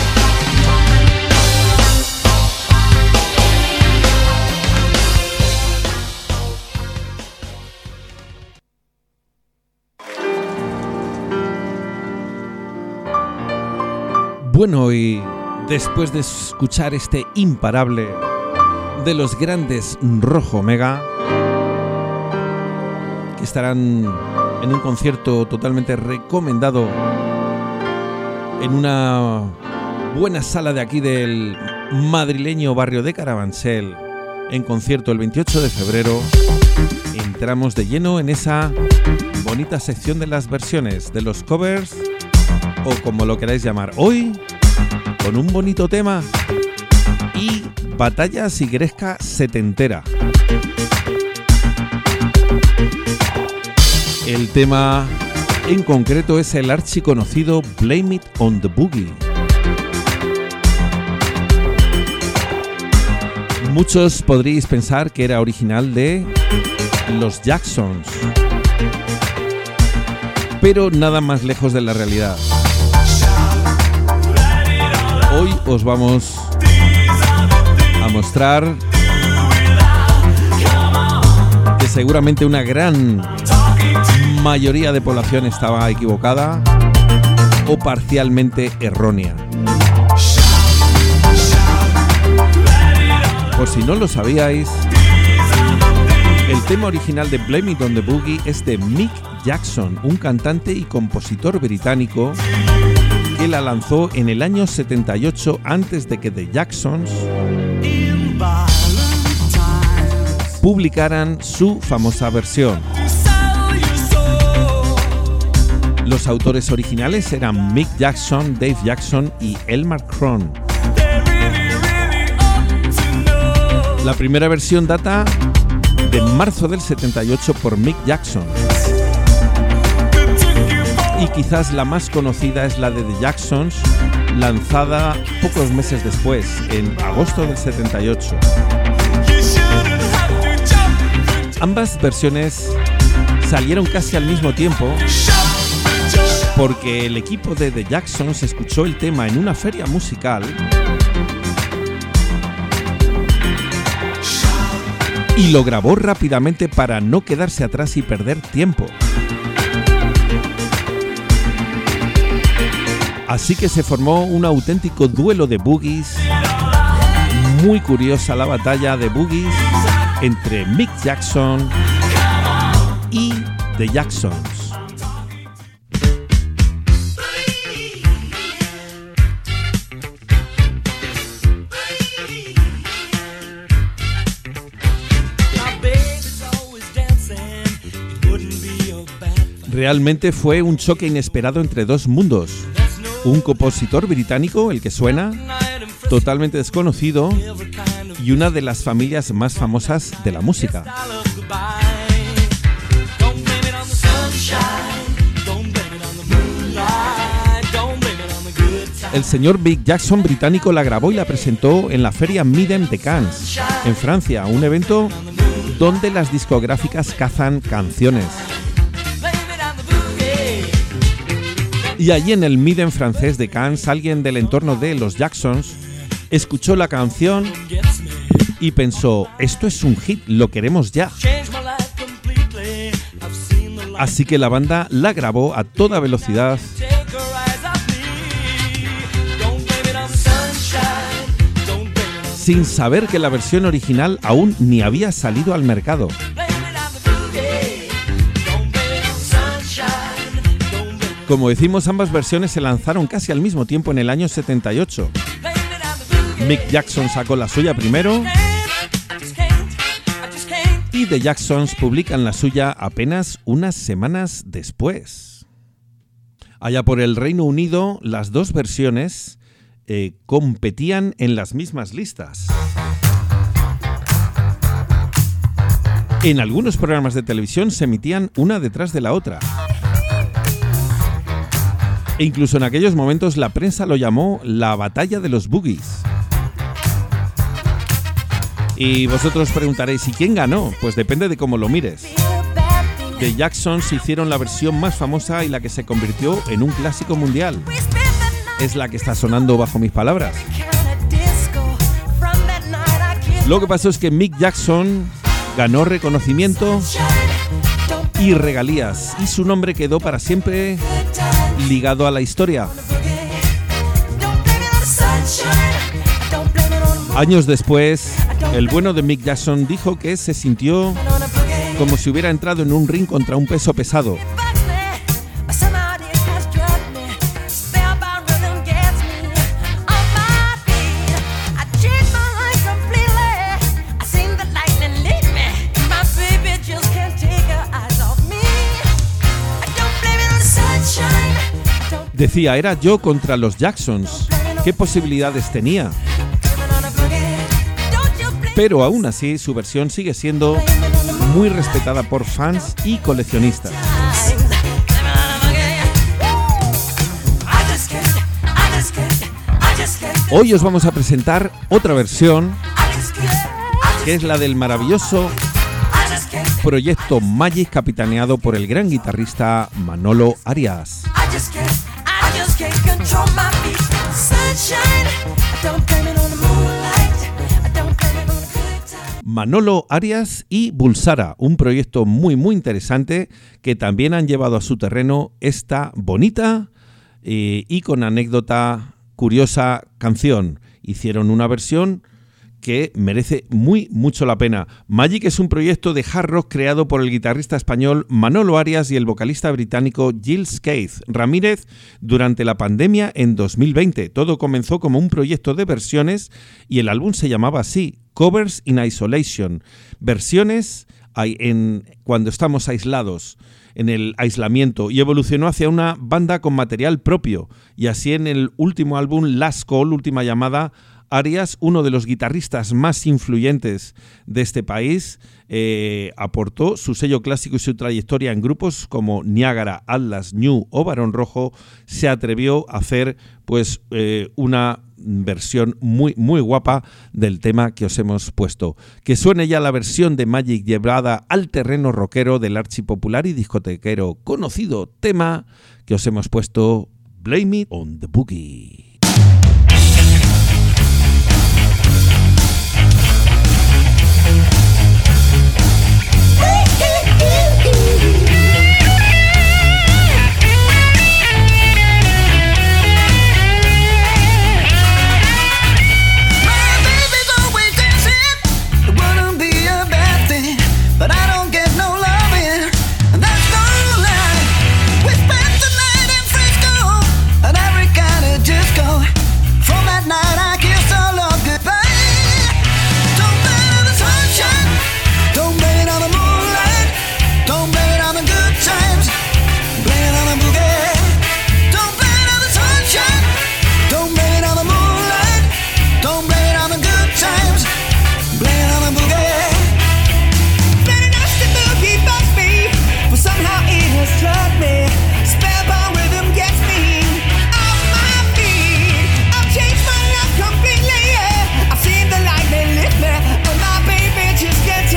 Bueno, y después de escuchar este imparable de los grandes Rojo Omega, que estarán en un concierto totalmente recomendado en una buena sala de aquí del madrileño barrio de Carabanchel, en concierto el 28 de febrero, entramos de lleno en esa bonita sección de las versiones, de los covers, o como lo queráis llamar. Hoy, con un bonito tema y batalla sigresca setentera. El tema en concreto es el archiconocido Blame It on the Boogie. Muchos podríais pensar que era original de los Jacksons, pero nada más lejos de la realidad. Hoy os vamos a mostrar que seguramente una gran mayoría de población estaba equivocada o parcialmente errónea. Por si no lo sabíais, el tema original de Blame It on the Boogie es de Mick Jackson, un cantante y compositor británico que la lanzó en el año 78 antes de que The Jacksons publicaran su famosa versión. Los autores originales eran Mick Jackson, Dave Jackson y Elmer Cron. La primera versión data de marzo del 78 por Mick Jackson. Y quizás la más conocida es la de The Jacksons, lanzada pocos meses después, en agosto del 78. Ambas versiones salieron casi al mismo tiempo porque el equipo de The Jacksons escuchó el tema en una feria musical y lo grabó rápidamente para no quedarse atrás y perder tiempo. Así que se formó un auténtico duelo de boogies. Muy curiosa la batalla de boogies entre Mick Jackson y The Jacksons. Realmente fue un choque inesperado entre dos mundos. Un compositor británico, el que suena, totalmente desconocido, y una de las familias más famosas de la música. El señor Mick Jackson británico la grabó y la presentó en la feria Midem de Cannes, en Francia, un evento donde las discográficas cazan canciones. Y allí en el Midem francés de Cannes, alguien del entorno de los Jacksons escuchó la canción y pensó, esto es un hit, lo queremos ya. Así que la banda la grabó a toda velocidad sin saber que la versión original aún ni había salido al mercado. Como decimos, ambas versiones se lanzaron casi al mismo tiempo en el año 78. Mick Jackson sacó la suya primero y The Jacksons publican la suya apenas unas semanas después. Allá por el Reino Unido, las dos versiones competían en las mismas listas. En algunos programas de televisión se emitían una detrás de la otra. E incluso en aquellos momentos la prensa lo llamó la batalla de los boogies. Y vosotros preguntaréis, ¿y quién ganó? Pues depende de cómo lo mires. The Jacksons hicieron la versión más famosa y la que se convirtió en un clásico mundial. Es la que está sonando bajo mis palabras. Lo que pasó es que Mick Jackson ganó reconocimiento y regalías, y su nombre quedó para siempre ligado a la historia. Años después, el bueno de Mick Jackson dijo que se sintió como si hubiera entrado en un ring contra un peso pesado. Decía, era yo contra los Jacksons. ¿Qué posibilidades tenía? Pero aún así, su versión sigue siendo muy respetada por fans y coleccionistas. Hoy os vamos a presentar otra versión, que es la del maravilloso proyecto Magic, capitaneado por el gran guitarrista Manolo Arias. Manolo Arias y Bulsara, un proyecto muy interesante que también han llevado a su terreno esta bonita y con anécdota curiosa canción. Hicieron una versión que merece mucho la pena. Magic es un proyecto de hard rock creado por el guitarrista español Manolo Arias y el vocalista británico Giles Keith Ramírez durante la pandemia en 2020. Todo comenzó como un proyecto de versiones y el álbum se llamaba así, Covers in Isolation. Versiones cuando estamos aislados, en el aislamiento, y evolucionó hacia una banda con material propio. Y así en el último álbum, Last Call, Última Llamada, Arias, uno de los guitarristas más influyentes de este país, aportó su sello clásico y su trayectoria en grupos como Niágara, Atlas, New o Barón Rojo. Se atrevió a hacer pues una versión muy guapa del tema que os hemos puesto. Que suene ya la versión de Magic llevada al terreno rockero del archipopular y discotequero conocido tema que os hemos puesto, Blame It on the Boogie.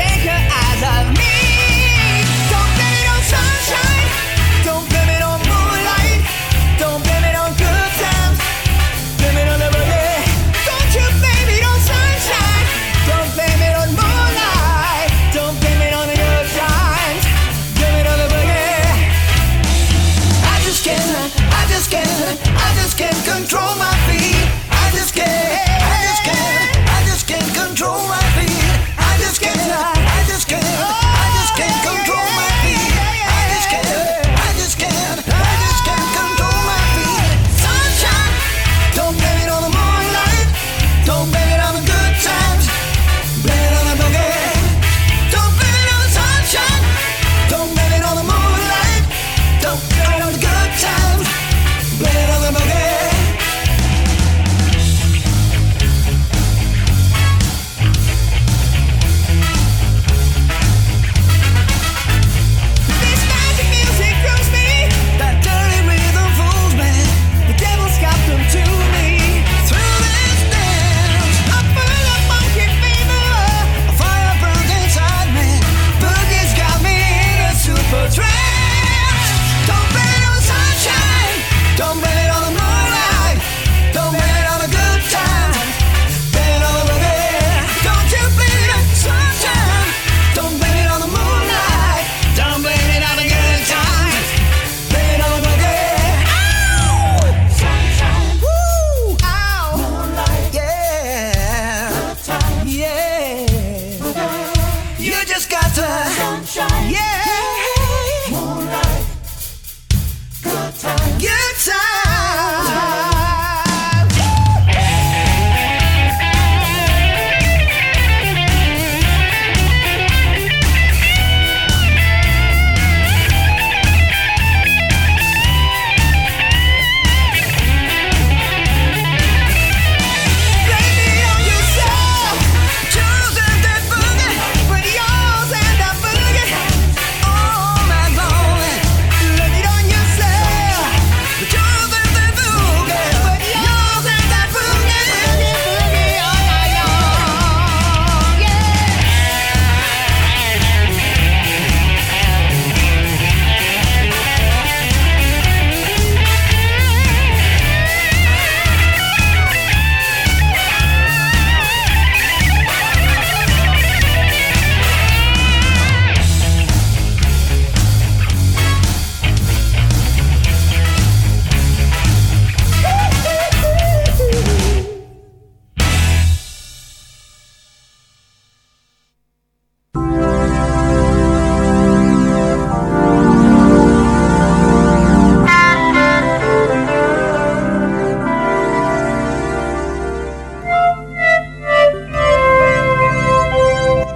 Don't blame it on moonlight.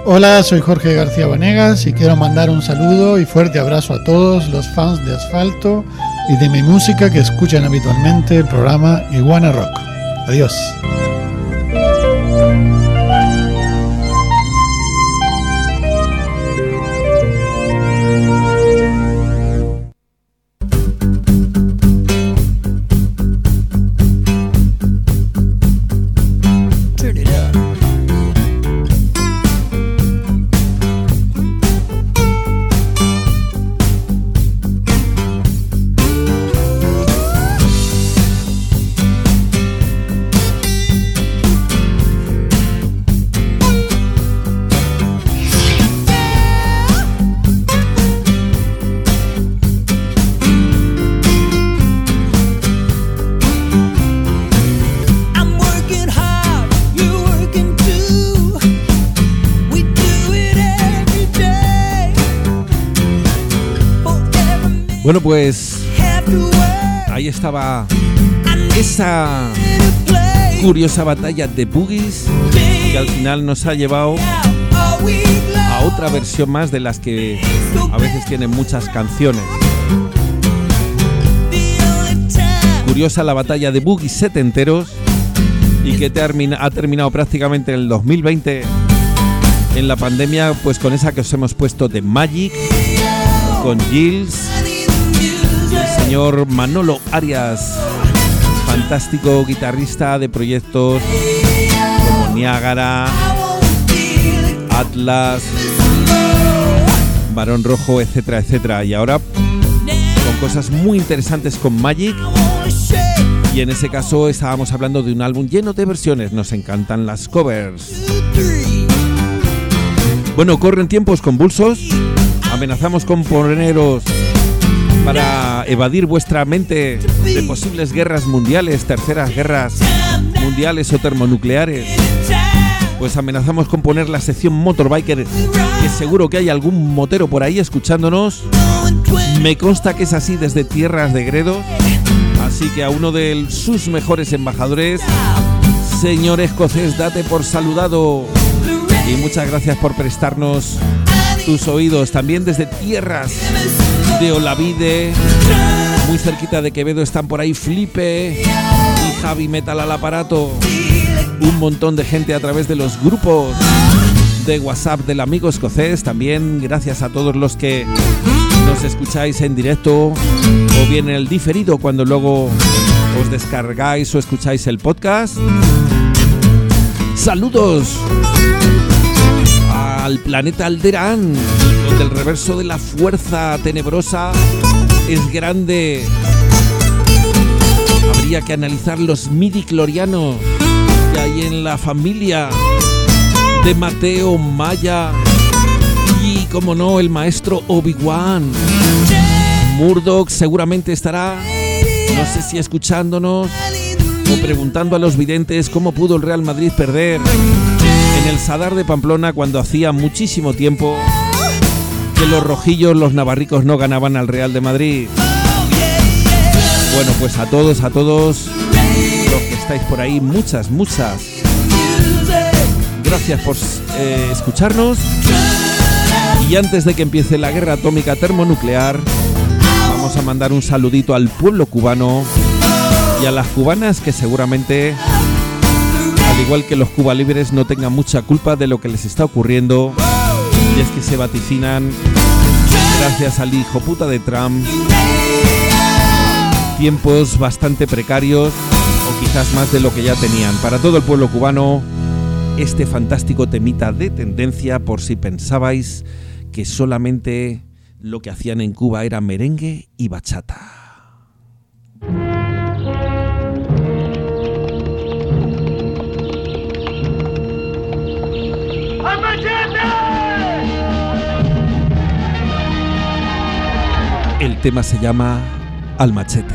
Hola, soy Jorge García Vanegas y quiero mandar un saludo y fuerte abrazo a todos los fans de Asfalto y de mi música que escuchan habitualmente el programa Iguana Rock. Adiós. Bueno, pues ahí estaba esa curiosa batalla de boogies que al final nos ha llevado a otra versión más de las que a veces tienen muchas canciones. Curiosa la batalla de boogies setenteros y que ha terminado prácticamente en el 2020 en la pandemia, pues con esa que os hemos puesto de Magic, con Gilles, el señor Manolo Arias, fantástico guitarrista de proyectos como Niágara, Atlas, Barón Rojo, etcétera, etcétera. Y ahora con cosas muy interesantes con Magic. Y en ese caso estábamos hablando de un álbum lleno de versiones. Nos encantan las covers. Bueno, corren tiempos convulsos. Amenazamos con poneros para evadir vuestra mente de posibles guerras mundiales, terceras guerras mundiales o termonucleares. Pues amenazamos con poner la sección Motorbiker, que seguro que hay algún motero por ahí escuchándonos. Me consta que es así desde tierras de Gredos. Así que a uno de sus mejores embajadores, señor escocés, date por saludado. Y muchas gracias por prestarnos tus oídos. También desde tierras de Olavide, muy cerquita de Quevedo, están por ahí Flipe y Javi Metal al aparato. Un montón de gente a través de los grupos de WhatsApp del amigo escocés. También gracias a todos los que nos escucháis en directo o bien en el diferido cuando luego os descargáis o escucháis el podcast. Saludos al planeta Alderaan, donde el reverso de la fuerza tenebrosa es grande. Habría que analizar los midichlorianos que hay en la familia de Mateo Maya y, como no, el maestro Obi-Wan. Murdoch seguramente estará, no sé si escuchándonos o preguntando a los videntes cómo pudo el Real Madrid perder en el Sadar de Pamplona cuando hacía muchísimo tiempo que los rojillos, los navarricos, no ganaban al Real de Madrid. Bueno, pues a todos los que estáis por ahí, muchas gracias por escucharnos. Y antes de que empiece la guerra atómica termonuclear, vamos a mandar un saludito al pueblo cubano y a las cubanas, que seguramente, al igual que los cubalibres, no tengan mucha culpa de lo que les está ocurriendo. Y es que se vaticinan, gracias al hijo puta de Trump, tiempos bastante precarios, o quizás más de lo que ya tenían. Para todo el pueblo cubano, este fantástico temita de tendencia, por si pensabais que solamente lo que hacían en Cuba era merengue y bachata. El tema se llama Al Machete.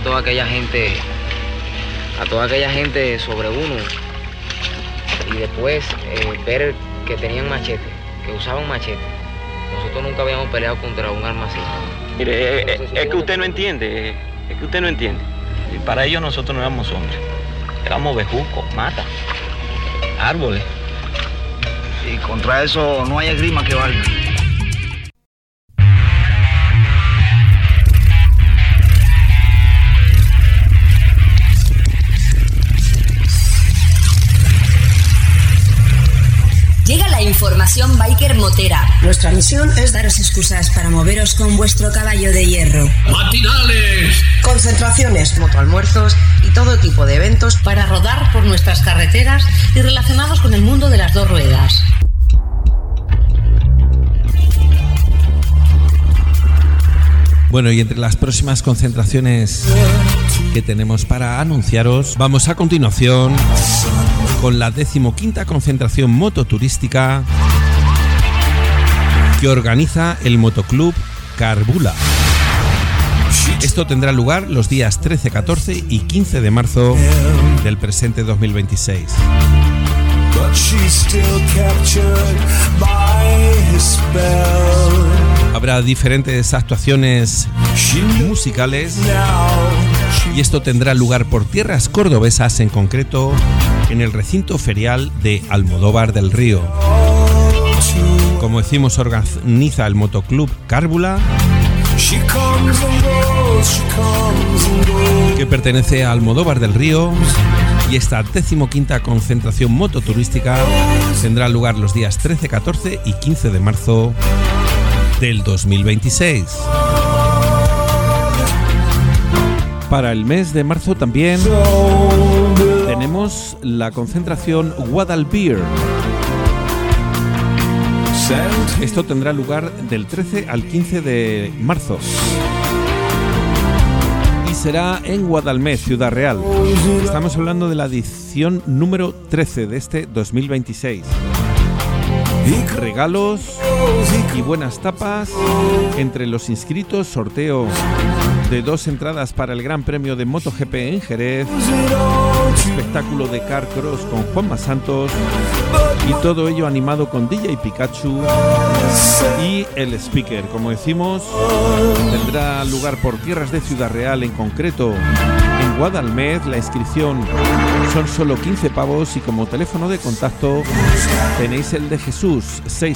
toda aquella gente sobre uno y después ver que tenían machete, que usaban machete. Nosotros nunca habíamos peleado contra un arma así. Mire, es que usted no entiende, Y para ellos nosotros no éramos hombres, éramos bejucos, matas, árboles. Y contra eso no hay esgrima que valga. Llega la información biker motera. Nuestra misión es daros excusas para moveros con vuestro caballo de hierro. ¡Matinales! Concentraciones, motoalmuerzos y todo tipo de eventos para rodar por nuestras carreteras y relacionados con el mundo de las dos ruedas. Bueno, y entre las próximas concentraciones que tenemos para anunciaros, vamos a continuación con la 15ª concentración mototurística que organiza el motoclub Carbula. Esto tendrá lugar los días 13, 14 y 15 de marzo del presente 2026. Habrá diferentes actuaciones musicales y esto tendrá lugar por tierras cordobesas, en concreto en el recinto ferial de Almodóvar del Río. Como decimos, organiza el motoclub Carbula, que pertenece a Almodóvar del Río, y esta 15ª concentración mototurística tendrá lugar los días 13, 14 y 15 de marzo del 2026. Para el mes de marzo también tenemos la concentración Guadalbeer. Esto tendrá lugar del 13 al 15 de marzo y será en Guadalmés, Ciudad Real. Estamos hablando de la edición número 13 de este 2026. Regalos y buenas tapas entre los inscritos, sorteo de 2 entradas para el Gran Premio de MotoGP en Jerez, espectáculo de car cross con Juanma Santos, y todo ello animado con DJ Pikachu y el speaker. Como decimos, tendrá lugar por tierras de Ciudad Real, en concreto en Guadalmés. La inscripción son solo 15 pavos y como teléfono de contacto tenéis el de Jesús,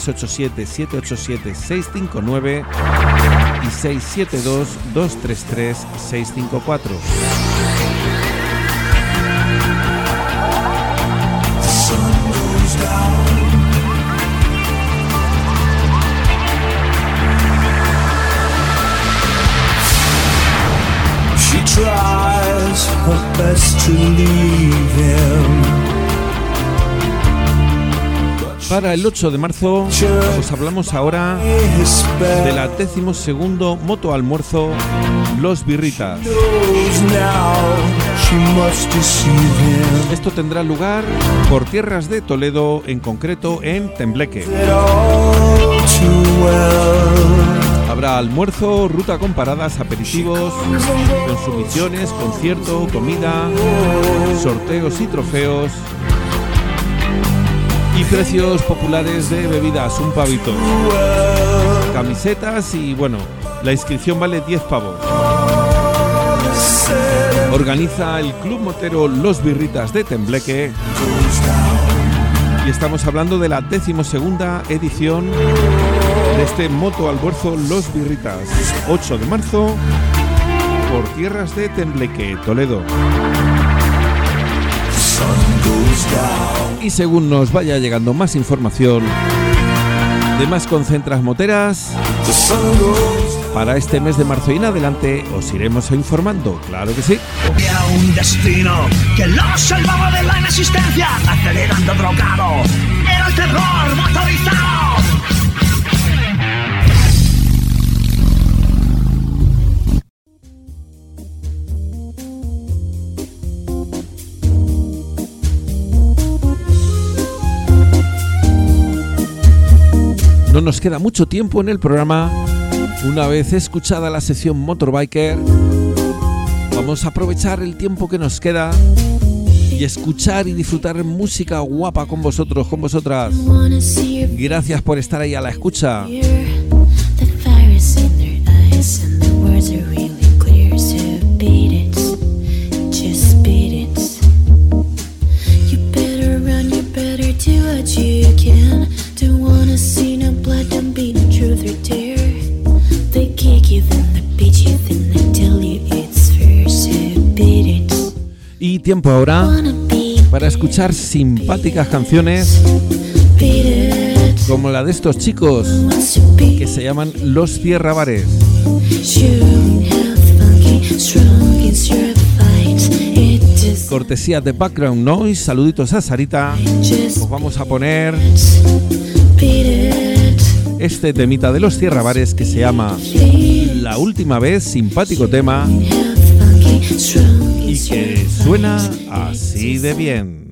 687-787-659 y 672-233-654. She tries her best to leave him. Para el 8 de marzo os hablamos ahora de la 12º moto almuerzo Los Birritas. Esto tendrá lugar por tierras de Toledo, en concreto en Tembleque. Habrá almuerzo, ruta con paradas, aperitivos, consumiciones, concierto, comida, sorteos y trofeos y precios populares de bebidas, un pavito, camisetas y bueno, la inscripción vale 10 pavos. Organiza el Club Motero Los Birritas de Tembleque y estamos hablando de la 12ª edición de este moto almuerzo Los Birritas, 8 de marzo por tierras de Tembleque, Toledo. Y según nos vaya llegando más información de más concentras moteras, para este mes de marzo y en adelante os iremos informando, claro que sí. Era un destino que lo salvaba de la inexistencia, acelerando drogado, era el terror motorizado. No nos queda mucho tiempo en el programa. Una vez escuchada la sección Motorbiker, Vamos a aprovechar el tiempo que nos queda y escuchar y disfrutar música guapa con vosotros, con vosotras. Gracias por estar ahí a la escucha. Y tiempo ahora para escuchar simpáticas canciones como la de estos chicos que se llaman Los Tierrabares. Cortesía de Background Noise, saluditos a Sarita. Os vamos a poner este temita de Los Tierrabares que se llama La Última Vez, simpático tema y que suena así de bien.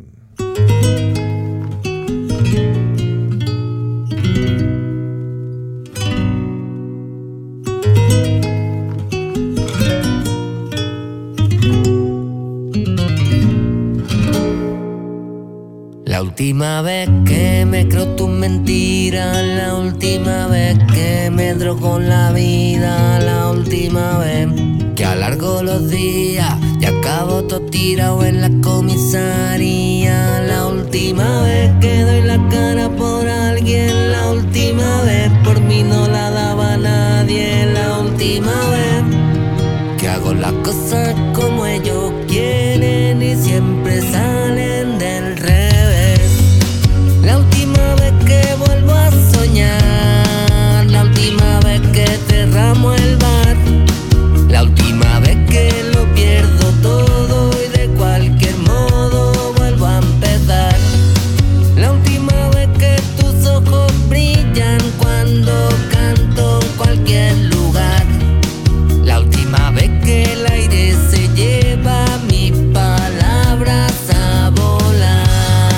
La última vez que me creo tus mentiras, la última vez que me drogo la vida, la última vez que alargo los días y acabo todo tirado en la comisaría, la última vez que doy la cara por alguien, la última vez por mí no la daba nadie, la última vez que hago las cosas como ellos quieren y siempre salen del revés, la última vez que vuelvo a soñar, la última vez que cerramos el bar, la última vez que lo pierdo todo y de cualquier modo vuelvo a empezar, la última vez que tus ojos brillan cuando canto en cualquier lugar, la última vez que el aire se lleva mis palabras a volar,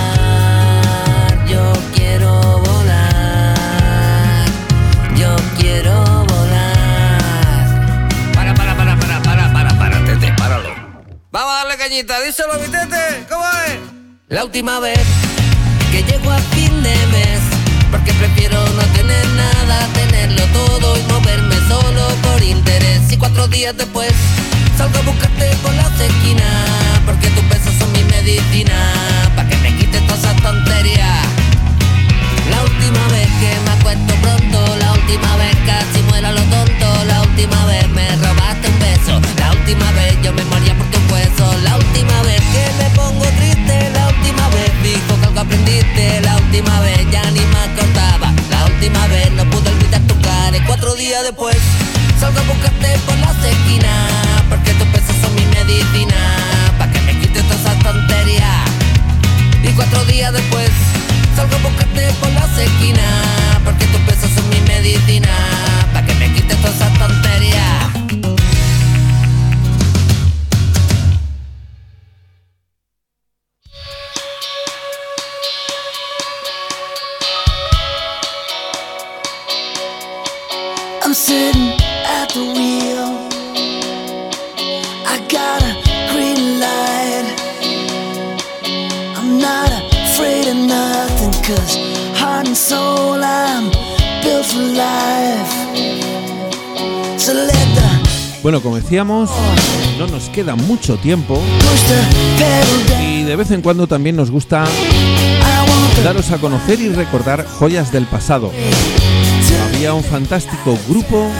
yo quiero volar, yo quiero volar. Páralo. Vamos a darle cañita, díselo, mi tete, ¿cómo es? La última vez que llego a fin de mes, porque prefiero no tener nada, tenerlo todo y moverme solo por interés. Y 4 días después salgo a buscarte por las esquinas, porque tus besos son mi medicina, pa' que me quites todas esas tonterías. La última vez que me acuesto pronto, la última vez casi muero a lo tonto, la última vez me robaste un beso, la última vez yo me moría por tus huesos, la última vez que me pongo triste, la última vez fijo que algo aprendiste, la última vez ya ni me acordaba, la última vez no pude olvidar tu cara y 4 días después salgo a buscarte por las esquinas, porque tus besos son mi medicina, pa' que me quites todas esas tonterías. Y 4 días después salgo a buscarte por las esquinas, porque tus besos son mi medicina, pa' que me quites todas esas tonterías. I'm sitting at the wheel, I got a green light, I'm not afraid of nothing, 'cause heart and soul I'm built for life. So let the Bueno, como decíamos, no nos queda mucho tiempo y de vez en cuando también nos gusta daros a conocer y recordar joyas del pasado. Había un fantástico grupo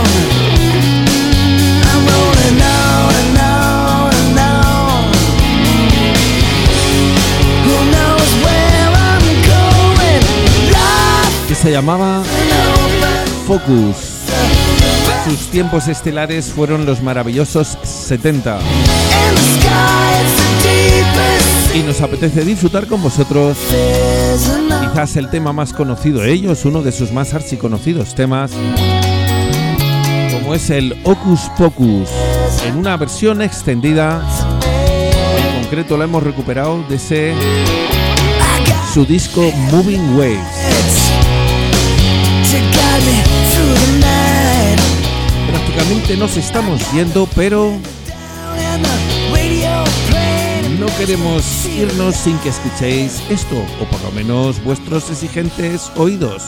que se llamaba Focus. Sus tiempos estelares fueron los maravillosos 70. Y nos apetece disfrutar con vosotros quizás el tema más conocido de ellos, uno de sus más archiconocidos temas, como es el Hocus Pocus, en una versión extendida. En concreto la hemos recuperado de su disco Moving Waves. Prácticamente nos estamos yendo, pero No queremos irnos sin que escuchéis esto, o por lo menos vuestros exigentes oídos.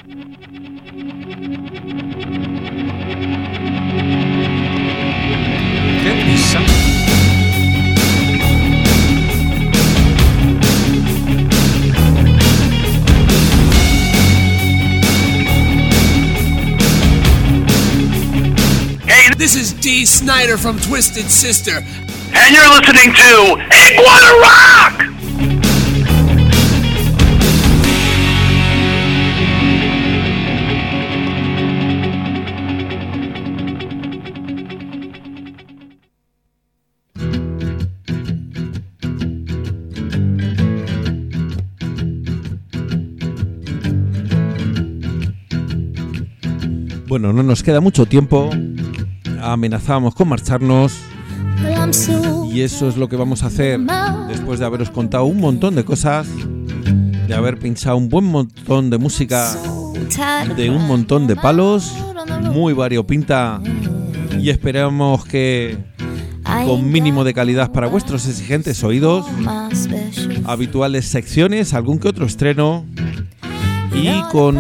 ¿Qué pisa? This is Dee Snider from Twisted Sister. And you're listening to Iguana Rock! Bueno, no nos queda mucho tiempo. Amenazábamos con marcharnos y eso es lo que vamos a hacer después de haberos contado un montón de cosas, de haber pinchado un buen montón de música de un montón de palos, muy variopinta, y esperamos que con mínimo de calidad para vuestros exigentes oídos, habituales secciones, algún que otro estreno, y con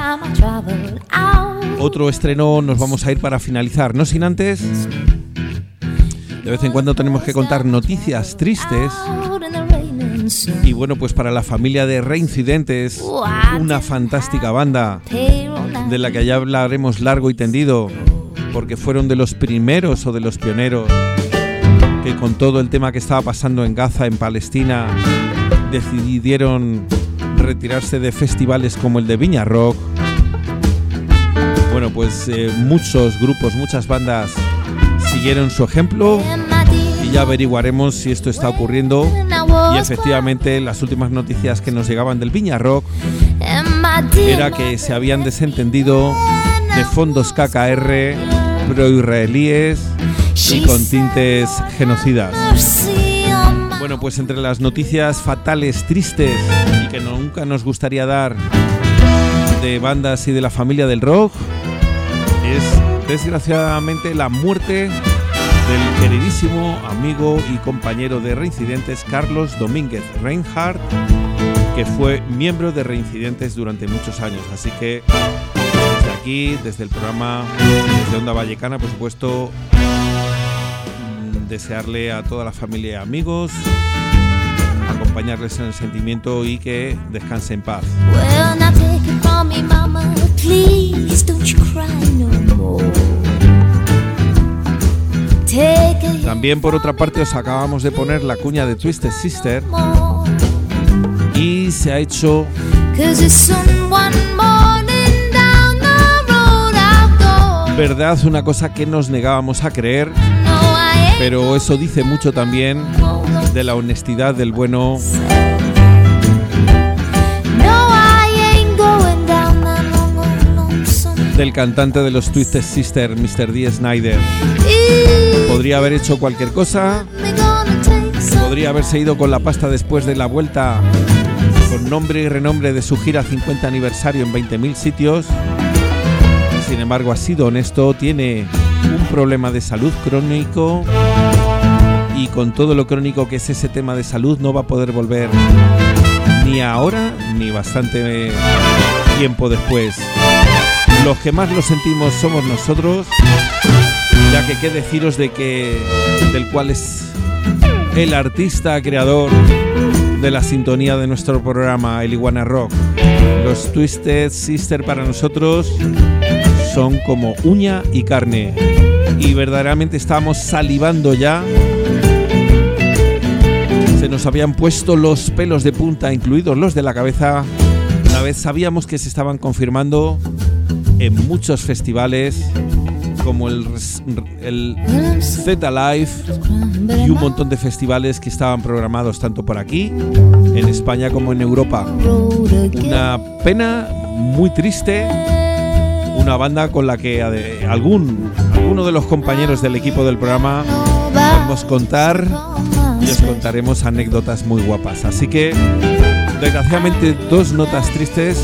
otro estreno nos vamos a ir para finalizar, no sin antes, de vez en cuando tenemos que contar noticias tristes. Y bueno, pues para la familia de Reincidentes, una fantástica banda de la que ya hablaremos largo y tendido, porque fueron de los primeros o de los pioneros que con todo el tema que estaba pasando en Gaza, en Palestina, decidieron retirarse de festivales como el de Viña Rock. Bueno, pues muchos grupos, muchas bandas siguieron su ejemplo y ya averiguaremos si esto está ocurriendo. Y efectivamente las últimas noticias que nos llegaban del Viña Rock era que se habían desentendido de fondos KKR pro-israelíes y con tintes genocidas. Bueno, pues entre las noticias fatales, tristes y que nunca nos gustaría dar de bandas y de la familia del rock, es desgraciadamente la muerte del queridísimo amigo y compañero de Reincidentes, Carlos Domínguez Reinhardt, que fue miembro de Reincidentes durante muchos años. Así que desde aquí, desde el programa, desde Onda Vallecana, por supuesto, desearle a toda la familia y amigos, acompañarles en el sentimiento y que descanse en paz. También por otra parte os acabamos de poner la cuña de Twisted Sister y se ha hecho verdad una cosa que nos negábamos a creer, pero eso dice mucho también de la honestidad del bueno del cantante de los Twisted Sister, Mr. Dee Snider. Podría haber hecho cualquier cosa, podría haberse ido con la pasta después de la vuelta con nombre y renombre de su gira 50 aniversario en 20.000 sitios. Sin embargo, ha sido honesto, tiene un problema de salud crónico y con todo lo crónico que es ese tema de salud no va a poder volver ni ahora ni bastante tiempo después. Los que más lo sentimos somos nosotros, ya que qué deciros del cual es el artista creador de la sintonía de nuestro programa, el Iguana Rock. Los Twisted Sister para nosotros son como uña y carne y verdaderamente estábamos salivando ya. Se nos habían puesto los pelos de punta, incluidos los de la cabeza, una vez sabíamos que se estaban confirmando en muchos festivales como el Z Live y un montón de festivales que estaban programados tanto por aquí, en España, como en Europa. Una pena muy triste, una banda con la que alguno de los compañeros del equipo del programa podemos contar y os contaremos anécdotas muy guapas. Así que, desgraciadamente, dos notas tristes.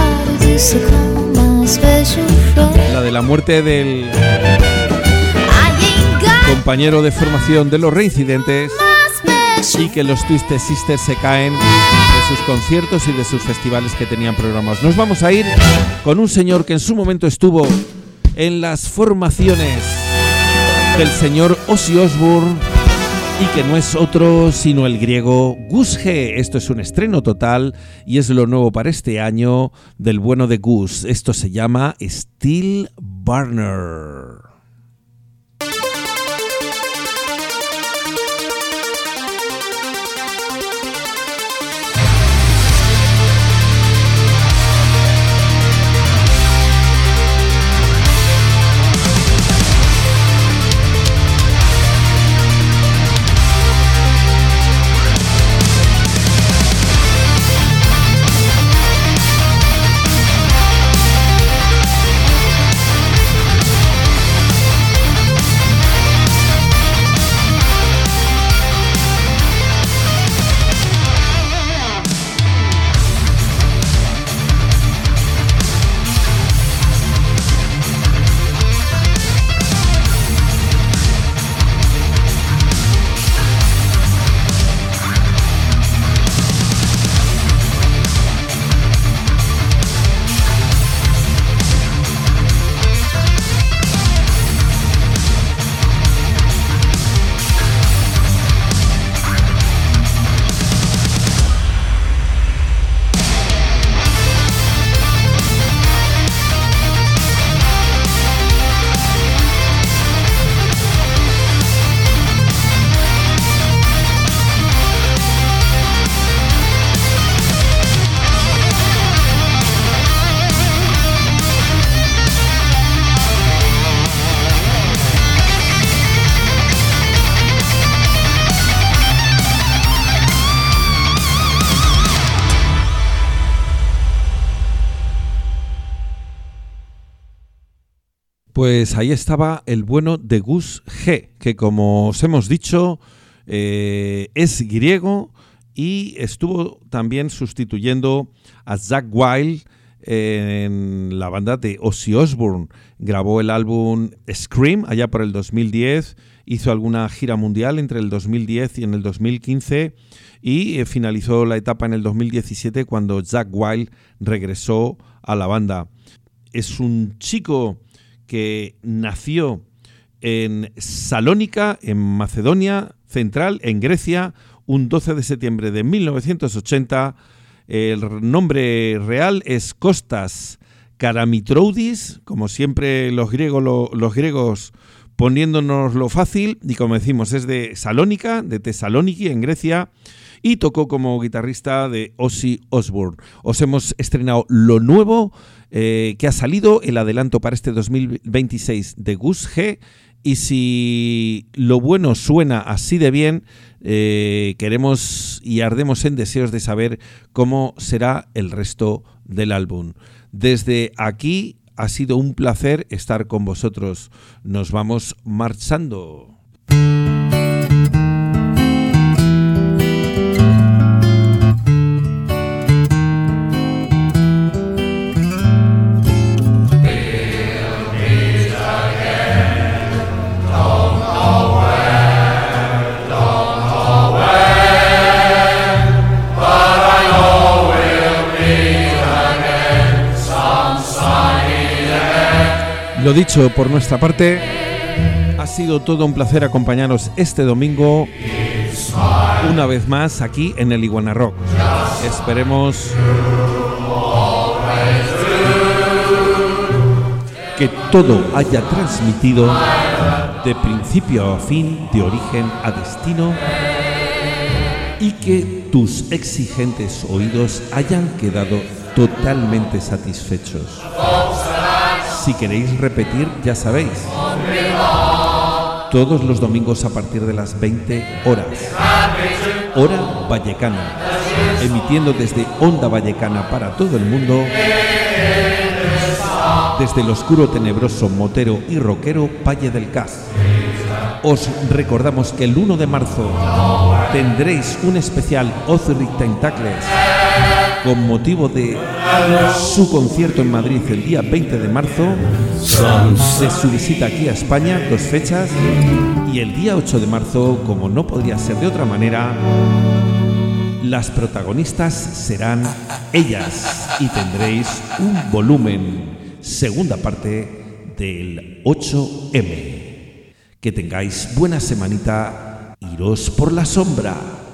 La de la muerte del compañero de formación de los Reincidentes y que los Twisted Sisters se caen de sus conciertos y de sus festivales que tenían programados. Nos vamos a ir con un señor que en su momento estuvo en las formaciones del señor Ozzy Osbourne y que no es otro sino el griego Gus G. Esto es un estreno total y es lo nuevo para este año del bueno de Gus. Esto se llama Steel Burner. Pues ahí estaba el bueno de Gus G, que como os hemos dicho es griego y estuvo también sustituyendo a Zakk Wylde en la banda de Ozzy Osbourne. Grabó el álbum Scream allá por el 2010, hizo alguna gira mundial entre el 2010 y en el 2015 y finalizó la etapa en el 2017 cuando Zakk Wylde regresó a la banda. Es un chico que nació en Salónica, en Macedonia Central, en Grecia, un 12 de septiembre de 1980. El nombre real es Kostas Karamitrouidis, como siempre los griegos poniéndonos lo fácil, y como decimos es de Salónica, de Tesalóniki, en Grecia, y tocó como guitarrista de Ozzy Osbourne. Os hemos estrenado lo nuevo que ha salido, el adelanto para este 2026 de Gus G, y si lo bueno suena así de bien, queremos y ardemos en deseos de saber cómo será el resto del álbum. Desde aquí ha sido un placer estar con vosotros. Nos vamos marchando. Lo dicho, por nuestra parte, ha sido todo un placer acompañaros este domingo una vez más aquí en el Iguana Rock. Esperemos que todo haya transmitido de principio a fin, de origen a destino, y que tus exigentes oídos hayan quedado totalmente satisfechos. Si queréis repetir, ya sabéis, todos los domingos a partir de las 20 horas, hora vallecana, emitiendo desde Onda Vallecana para todo el mundo, desde el oscuro, tenebroso, motero y rockero Valle del Cas. Os recordamos que el 1 de marzo tendréis un especial Ozzy Tentacles con motivo de su concierto en Madrid el día 20 de marzo, de su visita aquí a España, 2 fechas, y el día 8 de marzo, como no podría ser de otra manera, las protagonistas serán ellas y tendréis un volumen, segunda parte del 8M. Que tengáis buena semanita, iros por la sombra.